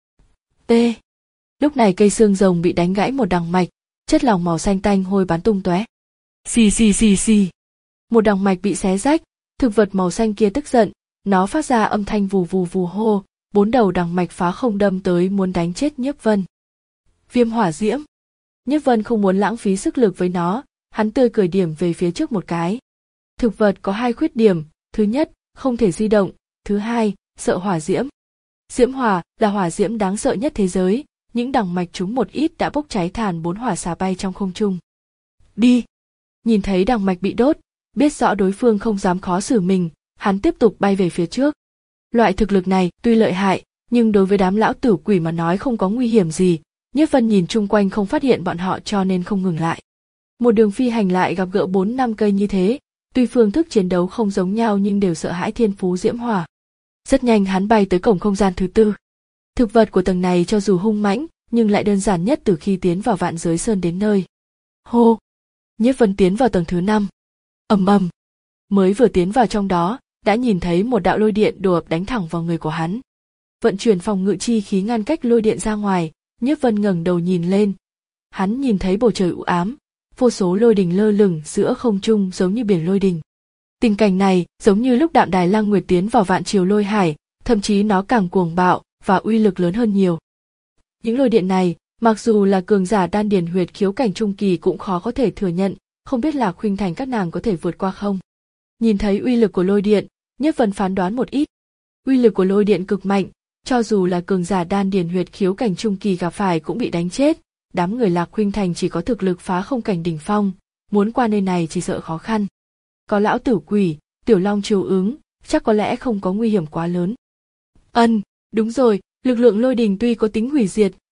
T. Lúc này cây xương rồng bị đánh gãy một đằng mạch, chất lỏng màu xanh tanh hôi bắn tung tóe. Xì xì xì xì. Một đằng mạch bị xé rách, thực vật màu xanh kia tức giận, nó phát ra âm thanh vù vù vù hô, bốn đầu đằng mạch phá không đâm tới muốn đánh chết Nhiếp Vân. Viêm hỏa diễm. Nhiếp Vân không muốn lãng phí sức lực với nó, hắn tươi cười điểm về phía trước một cái. Thực vật có hai khuyết điểm, thứ nhất, không thể di động, thứ hai, sợ hỏa diễm. Diễm hỏa là hỏa diễm đáng sợ nhất thế giới, những đằng mạch chúng một ít đã bốc cháy than bốn hỏa xà bay trong không trung. Đi! Nhìn thấy đằng mạch bị đốt, biết rõ đối phương không dám khó xử mình, hắn tiếp tục bay về phía trước. Loại thực lực này tuy lợi hại, nhưng đối với đám lão tử quỷ mà nói không có nguy hiểm gì. Nhiếp Vân nhìn chung quanh không phát hiện bọn họ cho nên không ngừng lại. Một đường phi hành lại gặp gỡ bốn năm cây như thế, tuy phương thức chiến đấu không giống nhau nhưng đều sợ hãi thiên phú diễm hỏa. Rất nhanh hắn bay tới cổng không gian thứ tư. Thực vật của tầng này cho dù hung mãnh, nhưng lại đơn giản nhất từ khi tiến vào Vạn Giới Sơn đến nơi. Hô! Nhiếp Vân tiến vào tầng thứ năm. Ầm ầm! Mới vừa tiến vào trong đó, đã nhìn thấy một đạo lôi điện đổ ập đánh thẳng vào người của hắn. Vận chuyển phòng ngự chi khí ngăn cách lôi điện ra ngoài, Nhiếp Vân ngẩng đầu nhìn lên. Hắn nhìn thấy bầu trời u ám, vô số lôi đình lơ lửng giữa không trung giống như biển lôi đình. Tình cảnh này giống như lúc Đạm Đài Lăng Nguyệt tiến vào Vạn Triều Lôi Hải, thậm chí nó càng cuồng bạo và uy lực lớn hơn nhiều. Những lôi điện này, mặc dù là cường giả đan điền huyệt khiếu cảnh trung kỳ cũng khó có thể thừa nhận, không biết là Khuynh Thành các nàng có thể vượt qua không. Nhìn thấy uy lực của lôi điện, Nhiếp Vân phán đoán một ít. Uy lực của lôi điện cực mạnh, cho dù là cường giả đan điền huyệt khiếu cảnh trung kỳ gặp phải cũng bị đánh chết. Đám người Lạc Khuynh Thành chỉ có thực lực phá không cảnh đỉnh phong, muốn qua nơi này chỉ sợ khó khăn. Có lão tử quỷ, tiểu long chiếu ứng, chắc có lẽ không có nguy hiểm quá lớn. Ân, đúng rồi, lực lượng lôi đình tuy có tính hủy diệt,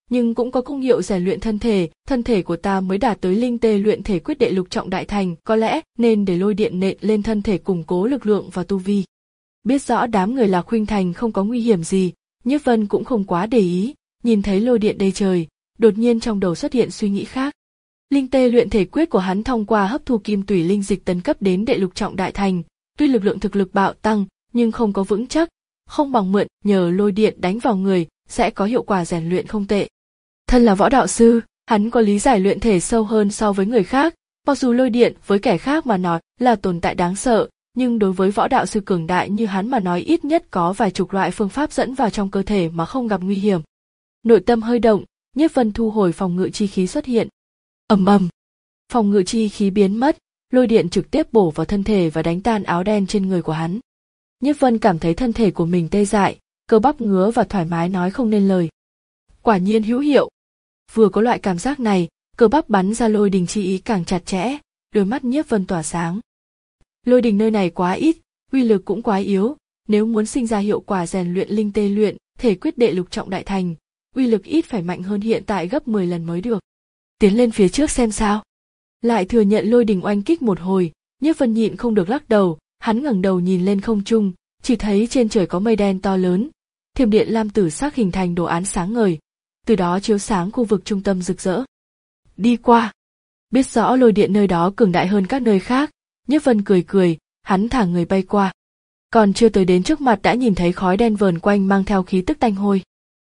nhưng cũng có công hiệu rèn luyện thân thể, thân thể của ta mới đạt tới linh tê luyện thể quyết đệ lục trọng đại thành, có lẽ nên để lôi điện nện lên thân thể củng cố lực lượng và tu vi. Biết rõ đám người Lạc Khuynh Thành không có nguy hiểm gì, Nhiếp Vân cũng không quá để ý, nhìn thấy lôi điện đầy trời, đột nhiên trong đầu xuất hiện suy nghĩ khác. Linh tê luyện thể quyết của hắn thông qua hấp thu kim tủy linh dịch tấn cấp đến đệ lục trọng đại thành, tuy lực lượng thực lực bạo tăng, nhưng không có vững chắc, không bằng mượn nhờ lôi điện đánh vào người, sẽ có hiệu quả rèn luyện không tệ. Thân là võ đạo sư, hắn có lý giải luyện thể sâu hơn so với người khác, mặc dù lôi điện với kẻ khác mà nói là tồn tại đáng sợ, nhưng đối với võ đạo sư cường đại như hắn mà nói ít nhất có vài chục loại phương pháp dẫn vào trong cơ thể mà không gặp nguy hiểm. Nội tâm hơi động, Nhiếp Vân thu hồi phòng ngự chi khí xuất hiện. Ầm ầm, phòng ngự chi khí biến mất, lôi điện trực tiếp bổ vào thân thể và đánh tan áo đen trên người của hắn. Nhiếp Vân cảm thấy thân thể của mình tê dại, cơ bắp ngứa và thoải mái nói không nên lời. Quả nhiên hữu hiệu. Vừa có loại cảm giác này, cơ bắp bắn ra lôi đình chi ý càng chặt chẽ, đôi mắt Nhiếp Vân tỏa sáng. Lôi đình nơi này quá ít, uy lực cũng quá yếu, nếu muốn sinh ra hiệu quả rèn luyện linh tê luyện, thể quyết đệ lục trọng đại thành, uy lực ít phải mạnh hơn hiện tại gấp mười lần mới được. Tiến lên phía trước xem sao. Lại thừa nhận lôi đình oanh kích một hồi, Nhiếp Vân nhịn không được lắc đầu, hắn ngẩng đầu nhìn lên không trung, chỉ thấy trên trời có mây đen to lớn, thiểm điện lam tử sắc hình thành đồ án sáng ngời, từ đó chiếu sáng khu vực trung tâm rực rỡ. Đi qua. Biết rõ lôi điện nơi đó cường đại hơn các nơi khác, Nhiếp Vân cười cười, hắn thả người bay qua. Còn chưa tới đến trước mặt đã nhìn thấy khói đen vờn quanh mang theo khí tức tanh hôi.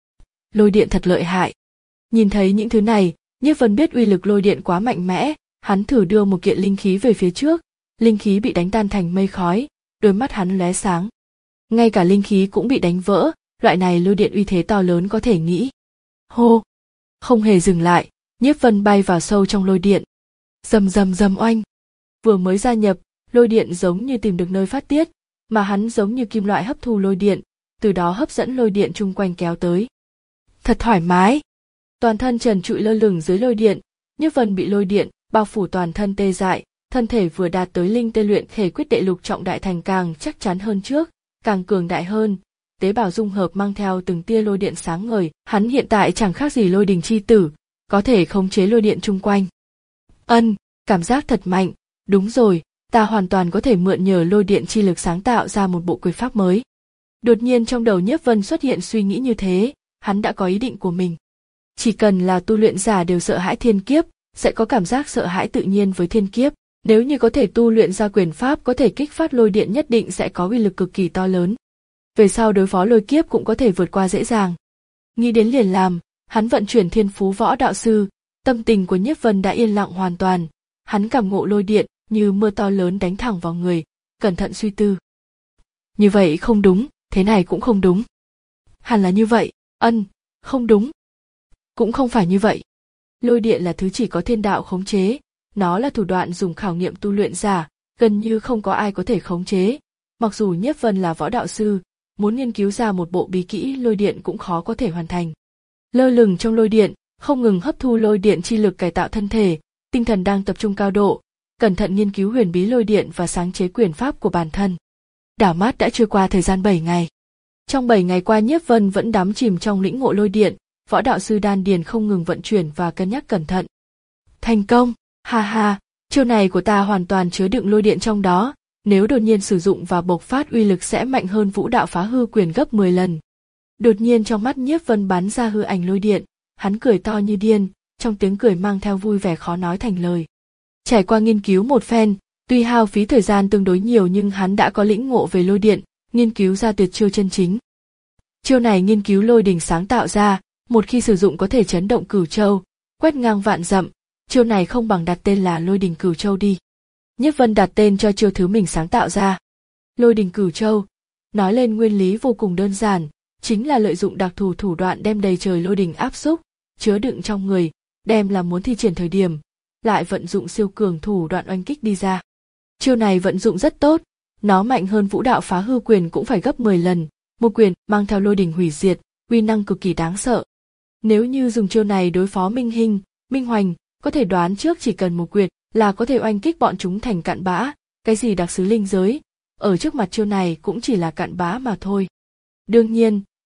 Lôi điện thật lợi hại. Nhìn thấy những thứ này, Nhiếp Vân biết uy lực lôi điện quá mạnh mẽ, hắn thử đưa một kiện linh khí về phía trước, linh khí bị đánh tan thành mây khói, đôi mắt hắn lóe sáng. Ngay cả linh khí cũng bị đánh vỡ, loại này lôi điện uy thế to lớn có thể nghĩ. Hô! Không hề dừng lại, Nhiếp Vân bay vào sâu trong lôi điện. Rầm rầm rầm oanh! Vừa mới gia nhập, lôi điện giống như tìm được nơi phát tiết, mà hắn giống như kim loại hấp thu lôi điện, từ đó hấp dẫn lôi điện chung quanh kéo tới. Thật thoải mái! Toàn thân trần trụi lơ lửng dưới lôi điện, Nhiếp Vân bị lôi điện bao phủ toàn thân tê dại, thân thể vừa đạt tới linh tê luyện thể quyết đệ lục trọng đại thành càng chắc chắn hơn trước, càng cường đại hơn, tế bào dung hợp mang theo từng tia lôi điện sáng ngời, hắn hiện tại chẳng khác gì lôi đình chi tử, có thể khống chế lôi điện chung quanh. Ân, cảm giác thật mạnh, đúng rồi, ta hoàn toàn có thể mượn nhờ lôi điện chi lực sáng tạo ra một bộ quyền pháp mới. Đột nhiên trong đầu Nhiếp Vân xuất hiện suy nghĩ như thế, hắn đã có ý định của mình. Chỉ cần là tu luyện giả đều sợ hãi thiên kiếp, sẽ có cảm giác sợ hãi tự nhiên với thiên kiếp. Nếu như có thể tu luyện ra quyền pháp có thể kích phát lôi điện nhất định sẽ có uy lực cực kỳ to lớn. Về sau đối phó lôi kiếp cũng có thể vượt qua dễ dàng. Nghĩ đến liền làm, hắn vận chuyển thiên phú võ đạo sư, tâm tình của Nhiếp Vân đã yên lặng hoàn toàn. Hắn cảm ngộ lôi điện như mưa to lớn đánh thẳng vào người, cẩn thận suy tư. Như vậy không đúng, thế này cũng không đúng. Hẳn là như vậy, ân, không đúng. Cũng không phải như vậy. Lôi điện là thứ chỉ có thiên đạo khống chế, nó là thủ đoạn dùng khảo nghiệm tu luyện giả, gần như không có ai có thể khống chế. Mặc dù Nhiếp Vân là võ đạo sư, muốn nghiên cứu ra một bộ bí kỹ lôi điện cũng khó có thể hoàn thành. Lơ lửng trong lôi điện, không ngừng hấp thu lôi điện chi lực cải tạo thân thể, tinh thần đang tập trung cao độ, cẩn thận nghiên cứu huyền bí lôi điện và sáng chế quyền pháp của bản thân. Đảo mắt đã trôi qua thời gian bảy ngày. Trong bảy ngày qua Nhiếp Vân vẫn đắm chìm trong lĩnh ngộ lôi điện, võ đạo sư đan điền không ngừng vận chuyển và cân nhắc cẩn thận. Thành công, ha ha, chiêu này của ta hoàn toàn chứa đựng lôi điện trong đó, nếu đột nhiên sử dụng và bộc phát uy lực sẽ mạnh hơn vũ đạo phá hư quyền gấp mười lần. Đột nhiên trong mắt Nhiếp Vân bắn ra hư ảnh lôi điện, hắn cười to như điên, trong tiếng cười mang theo vui vẻ khó nói thành lời. Trải qua nghiên cứu một phen, tuy hao phí thời gian tương đối nhiều nhưng hắn đã có lĩnh ngộ về lôi điện, nghiên cứu ra tuyệt chiêu chân chính. Chiêu này nghiên cứu lôi đình sáng tạo ra, một khi sử dụng có thể chấn động cửu châu, quét ngang vạn dặm, chiêu này không bằng đặt tên là lôi đình cửu châu đi. Nhiếp Vân đặt tên cho chiêu thứ mình sáng tạo ra. Lôi đình cửu châu, nói lên nguyên lý vô cùng đơn giản, chính là lợi dụng đặc thù thủ đoạn đem đầy trời lôi đình áp xúc, chứa đựng trong người, đem là muốn thi triển thời điểm, lại vận dụng siêu cường thủ đoạn oanh kích đi ra. Chiêu này vận dụng rất tốt, nó mạnh hơn vũ đạo phá hư quyền cũng phải gấp mười lần, một quyền mang theo lôi đình hủy diệt, uy năng cực kỳ đáng sợ. Nếu như dùng chiêu này đối phó Minh Hinh, Minh Hoành, có thể đoán trước chỉ cần một quyền là có thể oanh kích bọn chúng thành cặn bã, cái gì đặc sứ linh giới, ở trước mặt chiêu này cũng chỉ là cặn bã mà thôi. Đương nhiên,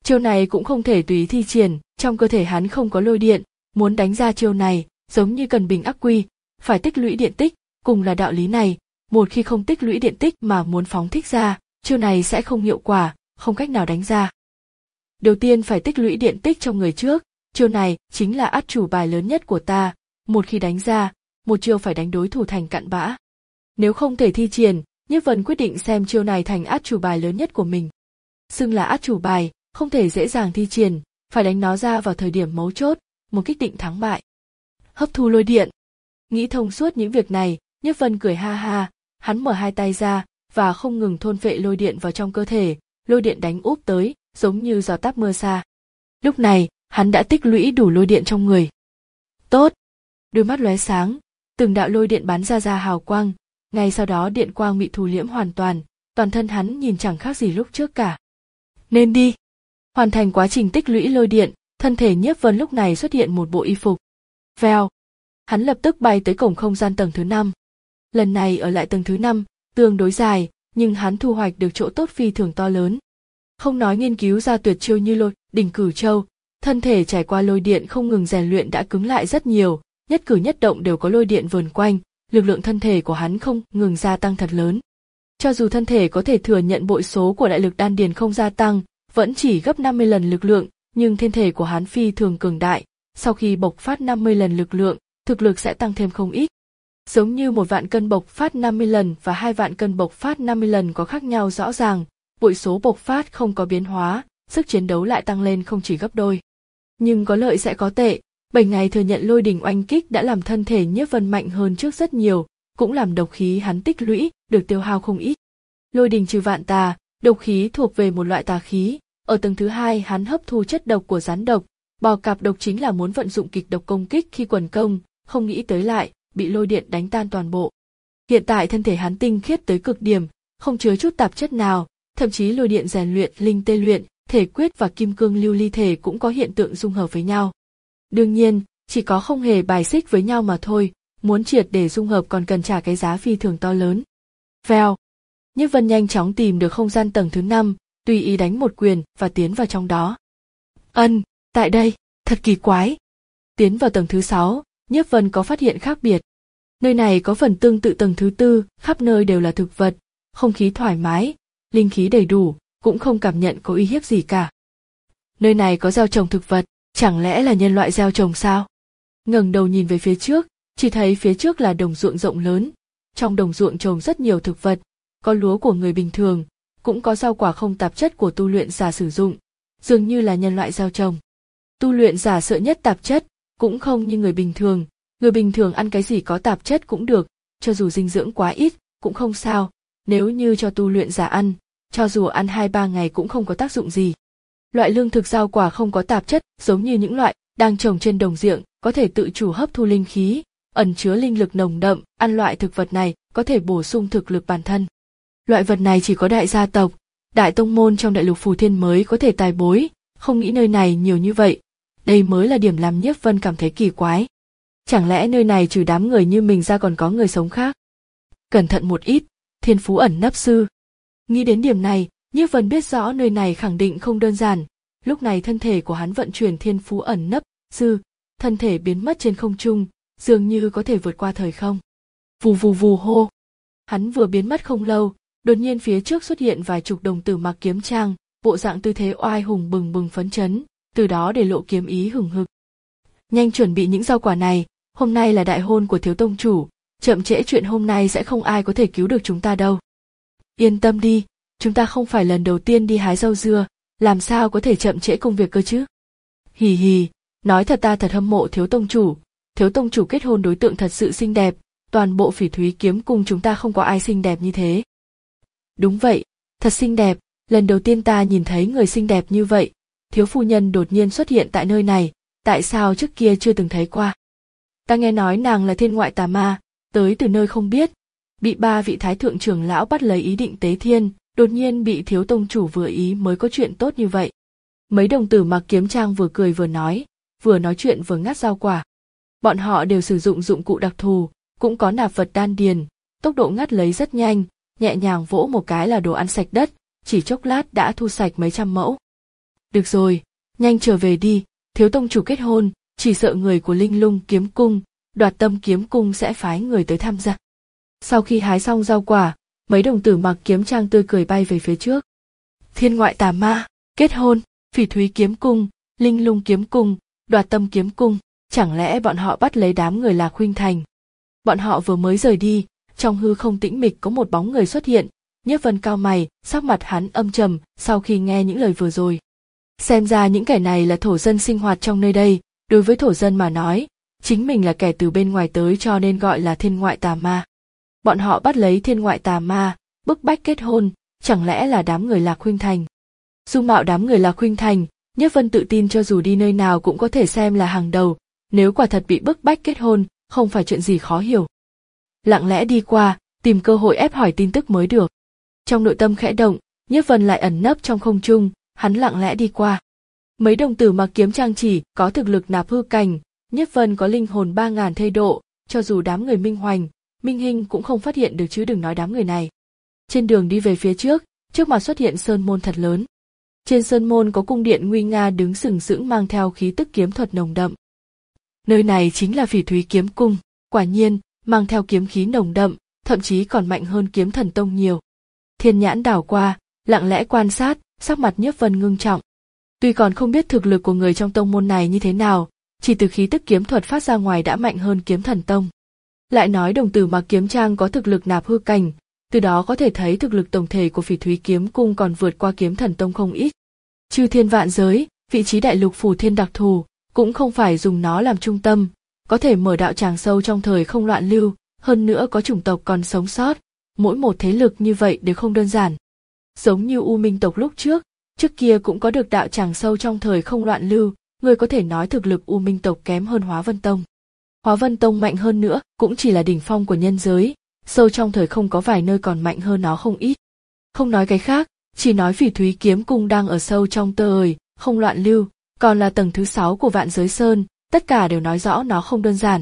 Chiêu này cũng không thể tùy ý thi triển, trong cơ thể hắn không có lôi điện, muốn đánh ra chiêu này, giống như cần bình ắc quy, phải tích lũy điện tích, cùng là đạo lý này, một khi không tích lũy điện tích mà muốn phóng thích ra, chiêu này sẽ không hiệu quả, không cách nào đánh ra. Đầu tiên phải tích lũy điện tích trong người trước, chiêu này chính là át chủ bài lớn nhất của ta, một khi đánh ra, một chiêu phải đánh đối thủ thành cặn bã. Nếu không thể thi triển, Nhiếp Vân quyết định xem chiêu này thành át chủ bài lớn nhất của mình. Xưng là át chủ bài, không thể dễ dàng thi triển, phải đánh nó ra vào thời điểm mấu chốt, một kích định thắng bại. Hấp thu lôi điện. Nghĩ thông suốt những việc này, Nhiếp Vân cười ha ha, hắn mở hai tay ra và không ngừng thôn phệ lôi điện vào trong cơ thể, lôi điện đánh úp tới, giống như gió táp mưa xa. Lúc này, hắn đã tích lũy đủ lôi điện trong người. Tốt! Đôi mắt lóe sáng, từng đạo lôi điện bắn ra ra hào quang, ngay sau đó điện quang bị thu liễm hoàn toàn, toàn thân hắn nhìn chẳng khác gì lúc trước cả. Nên đi! Hoàn thành quá trình tích lũy lôi điện, thân thể Nhiếp Vân lúc này xuất hiện một bộ y phục. Vèo! Hắn lập tức bay tới cổng không gian tầng thứ năm. Lần này ở lại tầng thứ năm, tương đối dài, nhưng hắn thu hoạch được chỗ tốt phi thường to lớn. Không nói nghiên cứu ra tuyệt chiêu như lôi đỉnh cửu châu, thân thể trải qua lôi điện không ngừng rèn luyện đã cứng lại rất nhiều, nhất cử nhất động đều có lôi điện vờn quanh, lực lượng thân thể của hắn không ngừng gia tăng thật lớn. Cho dù thân thể có thể thừa nhận bội số của đại lực đan điền không gia tăng, vẫn chỉ gấp năm mươi lần lực lượng, nhưng thân thể của hắn phi thường cường đại, sau khi bộc phát năm mươi lần lực lượng, thực lực sẽ tăng thêm không ít. Giống như một vạn cân bộc phát năm mươi lần và hai vạn cân bộc phát năm mươi lần có khác nhau rõ ràng, bội số bộc phát không có biến hóa, sức chiến đấu lại tăng lên không chỉ gấp đôi. Nhưng có lợi sẽ có tệ, bảy ngày thừa nhận lôi đỉnh oanh kích đã làm thân thể Nhiếp Vân mạnh hơn trước rất nhiều, cũng làm độc khí hắn tích lũy được tiêu hao không ít. Lôi đỉnh trừ vạn tà, độc khí thuộc về một loại tà khí, ở tầng thứ hai hắn hấp thu chất độc của rắn độc, bò cạp độc chính là muốn vận dụng kịch độc công kích khi quần công, không nghĩ tới lại bị lôi điện đánh tan toàn bộ. Hiện tại thân thể hắn tinh khiết tới cực điểm, không chứa chút tạp chất nào, thậm chí lôi điện rèn luyện, linh tê luyện, thể quyết và kim cương lưu ly thể cũng có hiện tượng dung hợp với nhau. Đương nhiên, chỉ có không hề bài xích với nhau mà thôi, muốn triệt để dung hợp còn cần trả cái giá phi thường to lớn. Vèo! Nhiếp Vân nhanh chóng tìm được không gian tầng thứ năm, tùy ý đánh một quyền và tiến vào trong đó. Ân, tại đây, thật kỳ quái. Tiến vào tầng thứ sáu, Nhiếp Vân có phát hiện khác biệt. Nơi này có phần tương tự tầng thứ tư, khắp nơi đều là thực vật, không khí thoải mái, linh khí đầy đủ, cũng không cảm nhận có uy hiếp gì cả. Nơi này có gieo trồng thực vật, chẳng lẽ là nhân loại gieo trồng sao? Ngẩng đầu nhìn về phía trước, chỉ thấy phía trước là đồng ruộng rộng lớn, trong đồng ruộng trồng rất nhiều thực vật, có lúa của người bình thường, cũng có rau quả không tạp chất của tu luyện giả sử dụng, dường như là nhân loại gieo trồng. Tu luyện giả sợ nhất tạp chất, cũng không như người bình thường, người bình thường ăn cái gì có tạp chất cũng được, cho dù dinh dưỡng quá ít, cũng không sao, nếu như cho tu luyện giả ăn, cho dù ăn hai ba ngày cũng không có tác dụng gì. Loại lương thực rau quả không có tạp chất, giống như những loại đang trồng trên đồng ruộng, có thể tự chủ hấp thu linh khí, ẩn chứa linh lực nồng đậm, ăn loại thực vật này có thể bổ sung thực lực bản thân. Loại vật này chỉ có đại gia tộc, đại tông môn trong đại lục Phù Thiên mới có thể tài bối, không nghĩ nơi này nhiều như vậy. Đây mới là điểm làm Nhiếp Vân cảm thấy kỳ quái. Chẳng lẽ nơi này trừ đám người như mình ra còn có người sống khác? Cẩn thận một ít, thiên phú ẩn nấp sư. Nghĩ đến điểm này, Nhiếp Vân biết rõ nơi này khẳng định không đơn giản. Lúc này thân thể của hắn vận chuyển thiên phú ẩn nấp sư, thân thể biến mất trên không trung, dường như có thể vượt qua thời không. Vù vù vù hô. Hắn vừa biến mất không lâu, đột nhiên phía trước xuất hiện vài chục đồng tử mặc kiếm trang, bộ dạng tư thế oai hùng bừng bừng phấn chấn, từ đó để lộ kiếm ý hừng hực. Nhanh chuẩn bị những rau quả này, hôm nay là đại hôn của thiếu tông chủ, chậm trễ chuyện hôm nay sẽ không ai có thể cứu được chúng ta đâu. Yên tâm đi, chúng ta không phải lần đầu tiên đi hái rau dưa, làm sao có thể chậm trễ công việc cơ chứ? Hì hì, nói thật ta thật hâm mộ thiếu tông chủ, thiếu tông chủ kết hôn đối tượng thật sự xinh đẹp, toàn bộ Phỉ Thúy kiếm cung chúng ta không có ai xinh đẹp như thế. Đúng vậy, thật xinh đẹp, lần đầu tiên ta nhìn thấy người xinh đẹp như vậy, thiếu phu nhân đột nhiên xuất hiện tại nơi này, tại sao trước kia chưa từng thấy qua? Ta nghe nói nàng là thiên ngoại tà ma, tới từ nơi không biết, bị ba vị thái thượng trưởng lão bắt lấy ý định tế thiên, đột nhiên bị thiếu tông chủ vừa ý mới có chuyện tốt như vậy. Mấy đồng tử mặc kiếm trang vừa cười vừa nói, vừa nói chuyện vừa ngắt rau quả. Bọn họ đều sử dụng dụng cụ đặc thù, cũng có nạp vật đan điền, tốc độ ngắt lấy rất nhanh, nhẹ nhàng vỗ một cái là đồ ăn sạch đất, chỉ chốc lát đã thu sạch mấy trăm mẫu. Được rồi, nhanh trở về đi, thiếu tông chủ kết hôn, chỉ sợ người của Linh Lung kiếm cung, Đoạt Tâm kiếm cung sẽ phái người tới tham gia. Sau khi hái xong rau quả, mấy đồng tử mặc kiếm trang tươi cười bay về phía trước. Thiên ngoại tà ma, kết hôn, Phỉ Thúy kiếm cung, Linh Lung kiếm cung, Đoạt Tâm kiếm cung, chẳng lẽ bọn họ bắt lấy đám người Lạc Khuynh Thành? Bọn họ vừa mới rời đi, trong hư không tĩnh mịch có một bóng người xuất hiện, Nhiếp Vân cau mày, sắc mặt hắn âm trầm sau khi nghe những lời vừa rồi. Xem ra những kẻ này là thổ dân sinh hoạt trong nơi đây, đối với thổ dân mà nói, chính mình là kẻ từ bên ngoài tới cho nên gọi là thiên ngoại tà ma. Bọn họ bắt lấy thiên ngoại tà ma, bức bách kết hôn, chẳng lẽ là đám người Lạc Khuynh Thành? Dung mạo đám người Lạc Khuynh Thành, Nhiếp Vân tự tin cho dù đi nơi nào cũng có thể xem là hàng đầu, nếu quả thật bị bức bách kết hôn, không phải chuyện gì khó hiểu. Lặng lẽ đi qua, tìm cơ hội ép hỏi tin tức mới được. Trong nội tâm khẽ động, Nhiếp Vân lại ẩn nấp trong không trung, hắn lặng lẽ đi qua. Mấy đồng tử mặc kiếm trang chỉ có thực lực nạp hư cảnh, Nhiếp Vân có linh hồn ba ngàn thê độ, cho dù đám người Minh Hoành, Minh Hinh cũng không phát hiện được chứ đừng nói đám người này. Trên đường đi về phía trước, trước mặt xuất hiện sơn môn thật lớn. Trên sơn môn có cung điện nguy nga đứng sừng sững mang theo khí tức kiếm thuật nồng đậm. Nơi này chính là Phỉ Thúy kiếm cung, quả nhiên, mang theo kiếm khí nồng đậm, thậm chí còn mạnh hơn Kiếm Thần Tông nhiều. Thiên nhãn đảo qua, lặng lẽ quan sát, sắc mặt Nhiếp Vân ngưng trọng. Tuy còn không biết thực lực của người trong tông môn này như thế nào, chỉ từ khí tức kiếm thuật phát ra ngoài đã mạnh hơn Kiếm Thần Tông. Lại nói đồng tử mặc kiếm trang có thực lực nạp hư cảnh, từ đó có thể thấy thực lực tổng thể của Phỉ Thúy kiếm cung còn vượt qua Kiếm Thần Tông không ít. Chư thiên vạn giới, vị trí đại lục phủ thiên đặc thù, cũng không phải dùng nó làm trung tâm, có thể mở đạo tràng sâu trong thời không loạn lưu, hơn nữa có chủng tộc còn sống sót, mỗi một thế lực như vậy đều không đơn giản. Giống như U Minh tộc lúc trước, trước kia cũng có được đạo tràng sâu trong thời không loạn lưu, người có thể nói thực lực U Minh tộc kém hơn Hóa Vân Tông. Hóa Vân Tông mạnh hơn nữa, cũng chỉ là đỉnh phong của nhân giới, sâu trong thời không có vài nơi còn mạnh hơn nó không ít. Không nói cái khác, chỉ nói Phỉ Thúy kiếm cung đang ở sâu trong tơi, không loạn lưu, còn là tầng thứ sáu của Vạn Giới Sơn, tất cả đều nói rõ nó không đơn giản.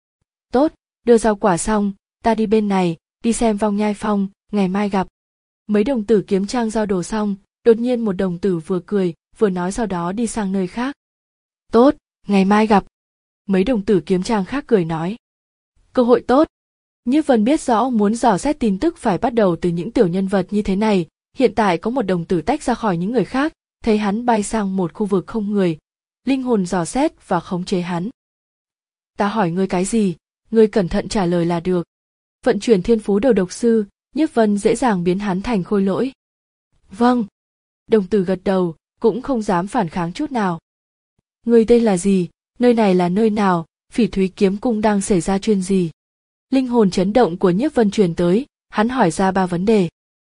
Tốt, đưa rau quả xong, ta đi bên này, đi xem Vong Nhai Phong, ngày mai gặp. Mấy đồng tử kiếm trang giao đồ xong, đột nhiên một đồng tử vừa cười, vừa nói sau đó đi sang nơi khác. Tốt, ngày mai gặp. Mấy đồng tử kiếm trang khác cười nói. Cơ hội tốt. Nhiếp Vân biết rõ muốn dò xét tin tức phải bắt đầu từ những tiểu nhân vật như thế này, hiện tại có một đồng tử tách ra khỏi những người khác, thấy hắn bay sang một khu vực không người, linh hồn dò xét và khống chế hắn. Ta hỏi ngươi cái gì, ngươi cẩn thận trả lời là được. Vận chuyển thiên phú đầu độc sư, Nhiếp Vân dễ dàng biến hắn thành khôi lỗi. Vâng. Đồng tử gật đầu, cũng không dám phản kháng chút nào. Ngươi tên là gì, nơi này là nơi nào, Phỉ Thúy kiếm cung đang xảy ra chuyện gì? Linh hồn chấn động của Nhiếp Vân truyền tới, hắn hỏi ra ba vấn đề.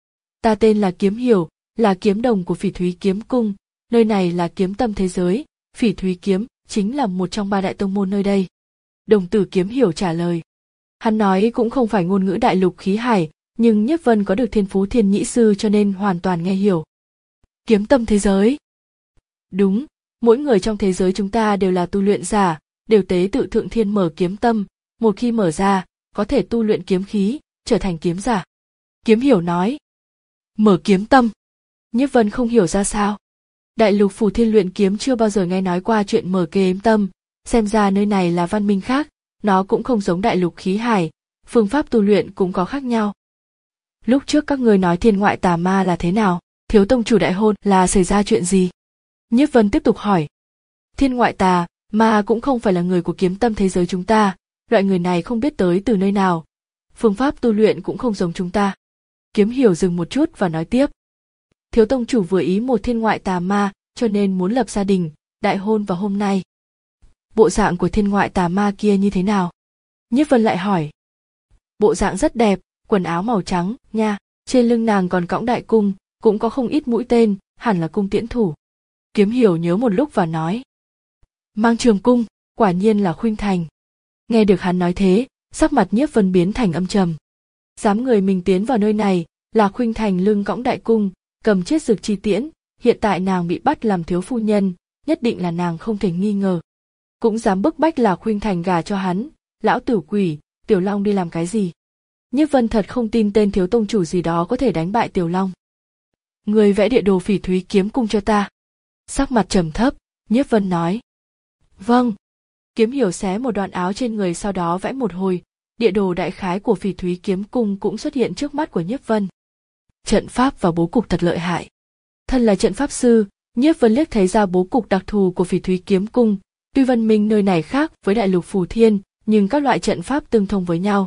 Ta tên là Kiếm Hiểu, là kiếm đồng của Phỉ Thúy kiếm cung, nơi này là kiếm tâm thế giới, Phỉ Thúy kiếm chính là một trong ba đại tông môn nơi đây. Đồng tử Kiếm Hiểu trả lời. Hắn nói cũng không phải ngôn ngữ đại lục khí hải, nhưng Nhiếp Vân có được thiên phú thiên nhĩ sư cho nên hoàn toàn nghe hiểu. Kiếm tâm thế giới. Đúng, mỗi người trong thế giới chúng ta đều là tu luyện giả, đều tế tự thượng thiên mở kiếm tâm, một khi mở ra, có thể tu luyện kiếm khí, trở thành kiếm giả. Kiếm Hiểu nói. Mở kiếm tâm. Nhiếp Vân không hiểu ra sao. Đại lục phủ thiên luyện kiếm chưa bao giờ nghe nói qua chuyện mở kiếm tâm, xem ra nơi này là văn minh khác, nó cũng không giống đại lục khí hải, phương pháp tu luyện cũng có khác nhau. Lúc trước các người nói thiên ngoại tà ma là thế nào, thiếu tông chủ đại hôn là xảy ra chuyện gì? Nhiếp Vân tiếp tục hỏi. Thiên ngoại tà ma cũng không phải là người của kiếm tâm thế giới chúng ta, loại người này không biết tới từ nơi nào, phương pháp tu luyện cũng không giống chúng ta. Kiếm Hiểu dừng một chút và nói tiếp. Thiếu tông chủ vừa ý một thiên ngoại tà ma, cho nên muốn lập gia đình, đại hôn vào hôm nay. Bộ dạng của thiên ngoại tà ma kia như thế nào? Nhiếp Vân lại hỏi. Bộ dạng rất đẹp, quần áo màu trắng, nha, trên lưng nàng còn cõng đại cung, cũng có không ít mũi tên, hẳn là cung tiễn thủ. Kiếm Hiểu nhớ một lúc và nói. Mang trường cung, quả nhiên là Khuynh Thành. Nghe được hắn nói thế, sắc mặt Nhiếp Vân biến thành âm trầm. Dám người mình tiến vào nơi này, là Khuynh Thành lưng cõng đại cung, cầm chiết dược chi tiễn, hiện tại nàng bị bắt làm thiếu phu nhân, nhất định là nàng không thể nghi ngờ. Cũng dám bức bách là Khuynh Thành gả cho hắn, lão tử quỷ, Tiểu Long đi làm cái gì? Nhiếp Vân thật không tin tên thiếu tông chủ gì đó có thể đánh bại Tiểu Long. Người vẽ địa đồ Phỉ Thúy kiếm cung cho ta. Sắc mặt trầm thấp, Nhiếp Vân nói. Vâng. Kiếm Hiểu xé một đoạn áo trên người, sau đó vẽ một hồi, địa đồ đại khái của Phỉ Thúy Kiếm Cung cũng xuất hiện trước mắt của Nhiếp Vân. Trận pháp và bố cục thật lợi hại. Thân là trận pháp sư, Nhiếp Vân liếc thấy ra bố cục đặc thù của Phỉ Thúy Kiếm Cung, tuy văn minh nơi này khác với đại lục Phù Thiên, nhưng các loại trận pháp tương thông với nhau.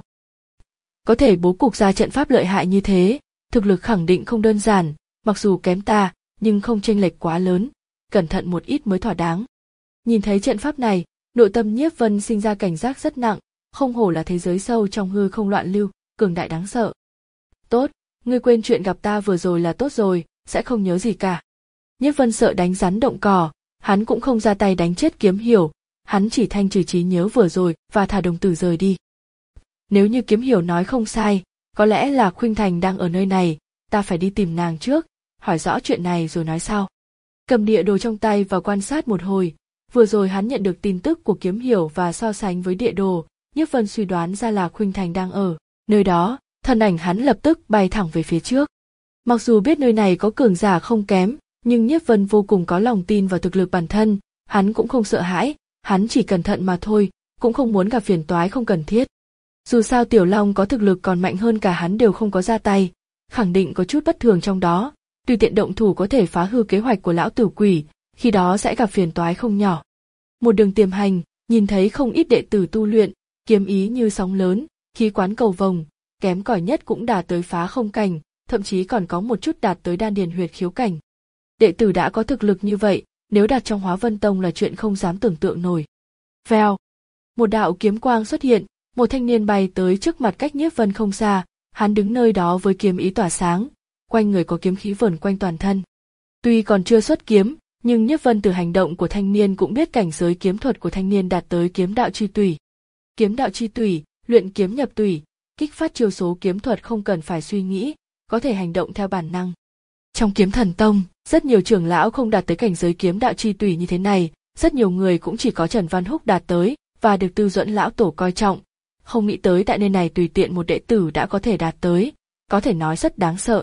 Có thể bố cục ra trận pháp lợi hại như thế, thực lực khẳng định không đơn giản, mặc dù kém ta, nhưng không chênh lệch quá lớn, cẩn thận một ít mới thỏa đáng. Nhìn thấy trận pháp này, nội tâm Nhiếp Vân sinh ra cảnh giác rất nặng, không hổ là thế giới sâu trong hư không loạn lưu, cường đại đáng sợ. Tốt, ngươi quên chuyện gặp ta vừa rồi là tốt rồi, sẽ không nhớ gì cả. Nhiếp Vân sợ đánh rắn động cỏ, hắn cũng không ra tay đánh chết Kiếm Hiểu, hắn chỉ thanh trừ trí nhớ vừa rồi và thả đồng tử rời đi. Nếu như Kiếm Hiểu nói không sai, có lẽ là Khuynh Thành đang ở nơi này, ta phải đi tìm nàng trước, hỏi rõ chuyện này rồi nói sau. Cầm địa đồ trong tay và quan sát một hồi, vừa rồi hắn nhận được tin tức của Kiếm Hiểu và so sánh với địa đồ, Nhiếp Vân suy đoán ra là Khuynh Thành đang ở nơi đó, thân ảnh hắn lập tức bay thẳng về phía trước. Mặc dù biết nơi này có cường giả không kém, nhưng Nhiếp Vân vô cùng có lòng tin vào thực lực bản thân, hắn cũng không sợ hãi, hắn chỉ cẩn thận mà thôi, cũng không muốn gặp phiền toái không cần thiết. Dù sao Tiểu Long có thực lực còn mạnh hơn cả hắn đều không có ra tay, khẳng định có chút bất thường trong đó, tùy tiện động thủ có thể phá hư kế hoạch của lão tử quỷ, khi đó sẽ gặp phiền toái không nhỏ. Một đường tiềm hành, nhìn thấy không ít đệ tử tu luyện, kiếm ý như sóng lớn, khí quán cầu vồng, kém cỏi nhất cũng đạt tới phá không cảnh, thậm chí còn có một chút đạt tới đan điền huyệt khiếu cảnh. Đệ tử đã có thực lực như vậy, nếu đặt trong Hóa Vân Tông là chuyện không dám tưởng tượng nổi. Vèo, một đạo kiếm quang xuất hiện, một thanh niên bay tới trước mặt cách Nhiếp Vân không xa, hắn đứng nơi đó với kiếm ý tỏa sáng, quanh người có kiếm khí vờn quanh toàn thân. Tuy còn chưa xuất kiếm, nhưng Nhiếp Vân từ hành động của thanh niên cũng biết cảnh giới kiếm thuật của thanh niên đạt tới kiếm đạo chi tủy. Kiếm đạo chi tủy, luyện kiếm nhập tủy, kích phát chiêu số kiếm thuật không cần phải suy nghĩ, có thể hành động theo bản năng. Trong Kiếm Thần Tông, rất nhiều trưởng lão không đạt tới cảnh giới kiếm đạo chi tủy như thế này, rất nhiều người cũng chỉ có Trần Văn Húc đạt tới và được Tư Duẫn lão tổ coi trọng. Không nghĩ tới tại nơi này tùy tiện một đệ tử đã có thể đạt tới, có thể nói rất đáng sợ.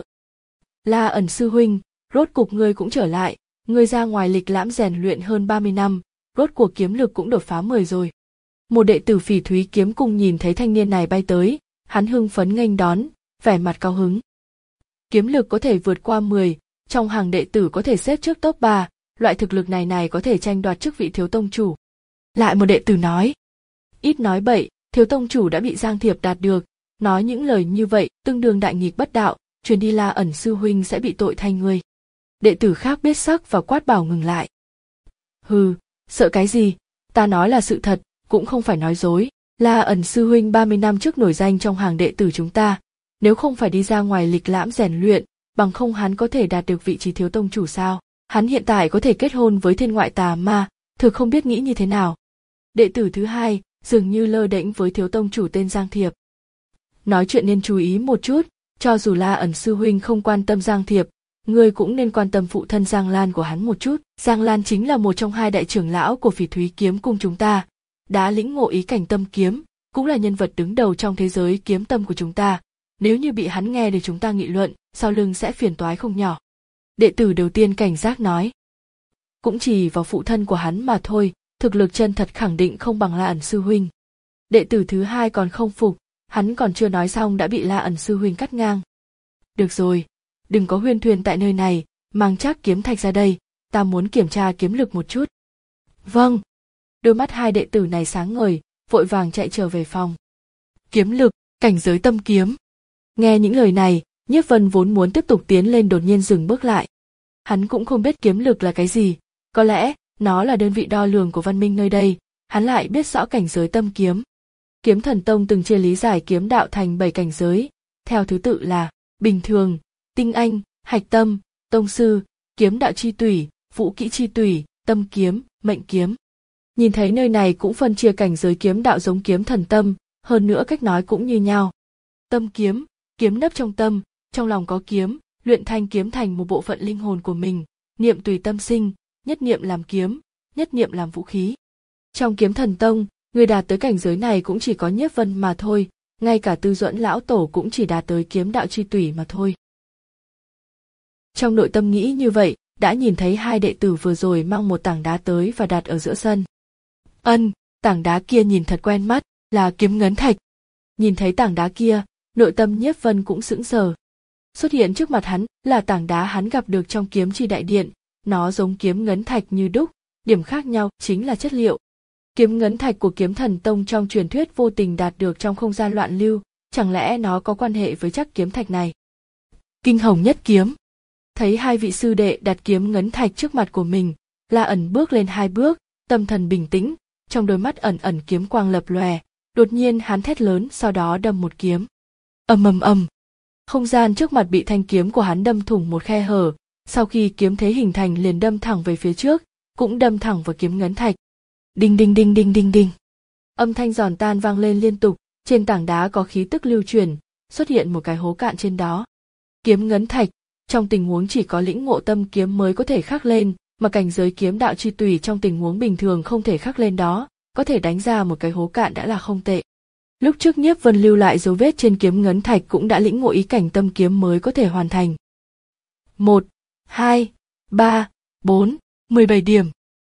La Ẩn sư huynh, rốt cuộc ngươi cũng trở lại, ngươi ra ngoài lịch lãm rèn luyện hơn ba mươi năm, rốt cuộc kiếm lực cũng đột phá mười rồi. Một đệ tử Phỉ Thúy Kiếm Cung nhìn thấy thanh niên này bay tới, hắn hưng phấn nghênh đón, vẻ mặt cao hứng. Kiếm lực có thể vượt qua mười, trong hàng đệ tử có thể xếp trước top ba, loại thực lực này này có thể tranh đoạt chức vị thiếu tông chủ. Lại một đệ tử nói, ít nói bậy, thiếu tông chủ đã bị Giang Thiệp đạt được, nói những lời như vậy tương đương đại nghịch bất đạo, truyền đi La Ẩn sư huynh sẽ bị tội thay ngươi. Đệ tử khác biết sắc và quát bảo ngừng lại. Hừ, sợ cái gì, ta nói là sự thật, cũng không phải nói dối. La Ẩn sư huynh ba mươi năm trước nổi danh trong hàng đệ tử chúng ta, nếu không phải đi ra ngoài lịch lãm rèn luyện, bằng không hắn có thể đạt được vị trí thiếu tông chủ sao? Hắn hiện tại có thể kết hôn với thiên ngoại tà ma, thực không biết nghĩ như thế nào. Đệ tử thứ hai, dường như lơ đễnh với thiếu tông chủ tên Giang Thiệp. Nói chuyện nên chú ý một chút, cho dù La Ẩn sư huynh không quan tâm Giang Thiệp, ngươi cũng nên quan tâm phụ thân Giang Lan của hắn một chút. Giang Lan chính là một trong hai đại trưởng lão của Phỉ Thúy Kiếm Cung chúng ta, đã lĩnh ngộ ý cảnh tâm kiếm, cũng là nhân vật đứng đầu trong thế giới kiếm tâm của chúng ta. Nếu như bị hắn nghe được chúng ta nghị luận, sau lưng sẽ phiền toái không nhỏ. Đệ tử đầu tiên cảnh giác nói. Cũng chỉ vào phụ thân của hắn mà thôi, thực lực chân thật khẳng định không bằng La Ẩn sư huynh. Đệ tử thứ hai còn không phục, hắn còn chưa nói xong đã bị La Ẩn sư huynh cắt ngang. Được rồi, đừng có huyên thuyên tại nơi này, mang chắc kiếm thạch ra đây, ta muốn kiểm tra kiếm lực một chút. Vâng. Đôi mắt hai đệ tử này sáng ngời, vội vàng chạy trở về phòng. Kiếm lực, cảnh giới tâm kiếm. Nghe những lời này, Nhiếp Vân vốn muốn tiếp tục tiến lên đột nhiên dừng bước lại. Hắn cũng không biết kiếm lực là cái gì, có lẽ nó là đơn vị đo lường của văn minh nơi đây, hắn lại biết rõ cảnh giới tâm kiếm. Kiếm Thần Tông từng chia lý giải kiếm đạo thành bảy cảnh giới, theo thứ tự là bình thường, tinh anh, hạch tâm, tông sư, kiếm đạo chi tủy, vũ kỹ chi tủy, tâm kiếm, mệnh kiếm. Nhìn thấy nơi này cũng phân chia cảnh giới kiếm đạo giống Kiếm Thần Tâm, hơn nữa cách nói cũng như nhau. Tâm kiếm, kiếm nấp trong tâm, trong lòng có kiếm, luyện thanh kiếm thành một bộ phận linh hồn của mình, niệm tùy tâm sinh, nhất niệm làm kiếm, nhất niệm làm vũ khí. Trong Kiếm Thần Tông, người đạt tới cảnh giới này cũng chỉ có Nhiếp Vân mà thôi, ngay cả Tư Duẫn lão tổ cũng chỉ đạt tới kiếm đạo chi tủy mà thôi. Trong nội tâm nghĩ như vậy, đã nhìn thấy hai đệ tử vừa rồi mang một tảng đá tới và đặt ở giữa sân. Ân, tảng đá kia nhìn thật quen mắt, là kiếm ngấn thạch. Nhìn thấy tảng đá kia, nội tâm Nhiếp Vân cũng sững sờ. Xuất hiện trước mặt hắn là tảng đá hắn gặp được trong kiếm chi đại điện, nó giống kiếm ngấn thạch như đúc, điểm khác nhau chính là chất liệu. Kiếm ngấn thạch của Kiếm Thần Tông trong truyền thuyết vô tình đạt được trong không gian loạn lưu, chẳng lẽ nó có quan hệ với chắc kiếm thạch này? Kinh Hồng Nhất Kiếm. Thấy hai vị sư đệ đặt kiếm ngấn thạch trước mặt của mình, La ẩn bước lên hai bước, tâm thần bình tĩnh, trong đôi mắt ẩn ẩn kiếm quang lập lòe, đột nhiên hắn thét lớn, sau đó đâm một kiếm. Ầm ầm ầm. Không gian trước mặt bị thanh kiếm của hắn đâm thủng một khe hở, sau khi kiếm thế hình thành liền đâm thẳng về phía trước, cũng đâm thẳng vào kiếm ngấn thạch. Đinh đinh đinh đinh đinh đinh. Âm thanh giòn tan vang lên liên tục, trên tảng đá có khí tức lưu chuyển, xuất hiện một cái hố cạn trên đó. Kiếm ngấn thạch, trong tình huống chỉ có lĩnh ngộ tâm kiếm mới có thể khắc lên, mà cảnh giới kiếm đạo chi tùy trong tình huống bình thường không thể khắc lên đó, có thể đánh ra một cái hố cạn đã là không tệ. Lúc trước Nhiếp Vân lưu lại dấu vết trên kiếm ngấn thạch cũng đã lĩnh ngộ ý cảnh tâm kiếm mới có thể hoàn thành. Một, hai, ba, bốn, mười bảy điểm.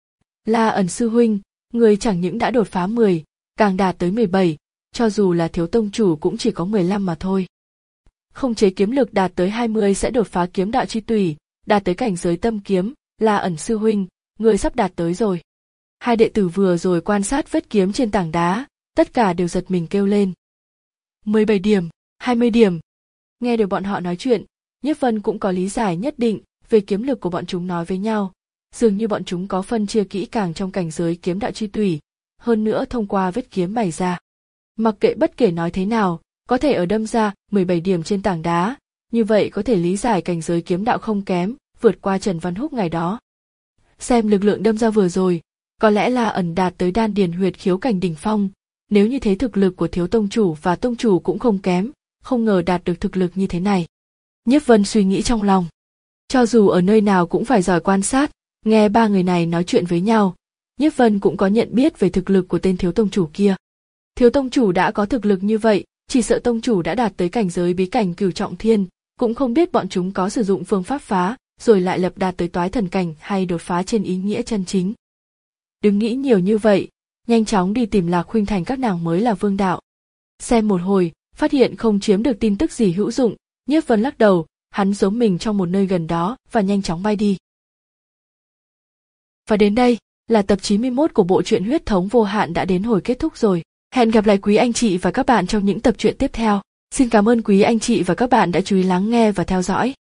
La ẩn sư huynh, người chẳng những đã đột phá mười, càng đạt tới mười bảy, cho dù là Thiếu tông chủ cũng chỉ có mười lăm mà thôi. Không chế kiếm lực đạt tới hai mươi sẽ đột phá kiếm đạo chi tùy, đạt tới cảnh giới tâm kiếm. La ẩn sư huynh, người sắp đạt tới rồi. Hai đệ tử vừa rồi quan sát vết kiếm trên tảng đá, tất cả đều giật mình kêu lên. mười bảy điểm, hai mươi điểm. Nghe được bọn họ nói chuyện, Nhiếp Vân cũng có lý giải nhất định về kiếm lực của bọn chúng nói với nhau, dường như bọn chúng có phân chia kỹ càng trong cảnh giới kiếm đạo chi tùy, hơn nữa thông qua vết kiếm bày ra. Mặc kệ bất kể nói thế nào, có thể ở đâm ra mười bảy điểm trên tảng đá, như vậy có thể lý giải cảnh giới kiếm đạo không kém, vượt qua Trần Văn Húc ngày đó. Xem lực lượng đâm ra vừa rồi, có lẽ là ẩn đạt tới đan điền huyệt khiếu cảnh đỉnh phong, nếu như thế thực lực của Thiếu tông chủ và tông chủ cũng không kém, không ngờ đạt được thực lực như thế này. Nhiếp Vân suy nghĩ trong lòng. Cho dù ở nơi nào cũng phải giỏi quan sát, nghe ba người này nói chuyện với nhau, Nhiếp Vân cũng có nhận biết về thực lực của tên Thiếu tông chủ kia. Thiếu tông chủ đã có thực lực như vậy, chỉ sợ tông chủ đã đạt tới cảnh giới bí cảnh cửu trọng thiên, cũng không biết bọn chúng có sử dụng phương pháp phá, rồi lại lập đạt tới toái thần cảnh hay đột phá trên ý nghĩa chân chính. Đừng nghĩ nhiều như vậy, nhanh chóng đi tìm Lạc Khuynh Thành các nàng mới là vương đạo. Xem một hồi, phát hiện không chiếm được tin tức gì hữu dụng, Nhiếp Vân lắc đầu, hắn giấu mình trong một nơi gần đó và nhanh chóng bay đi. Và đến đây là tập chín mươi mốt của bộ truyện Huyết Thống Vô Hạn đã đến hồi kết thúc rồi. Hẹn gặp lại quý anh chị và các bạn trong những tập truyện tiếp theo. Xin cảm ơn quý anh chị và các bạn đã chú ý lắng nghe và theo dõi.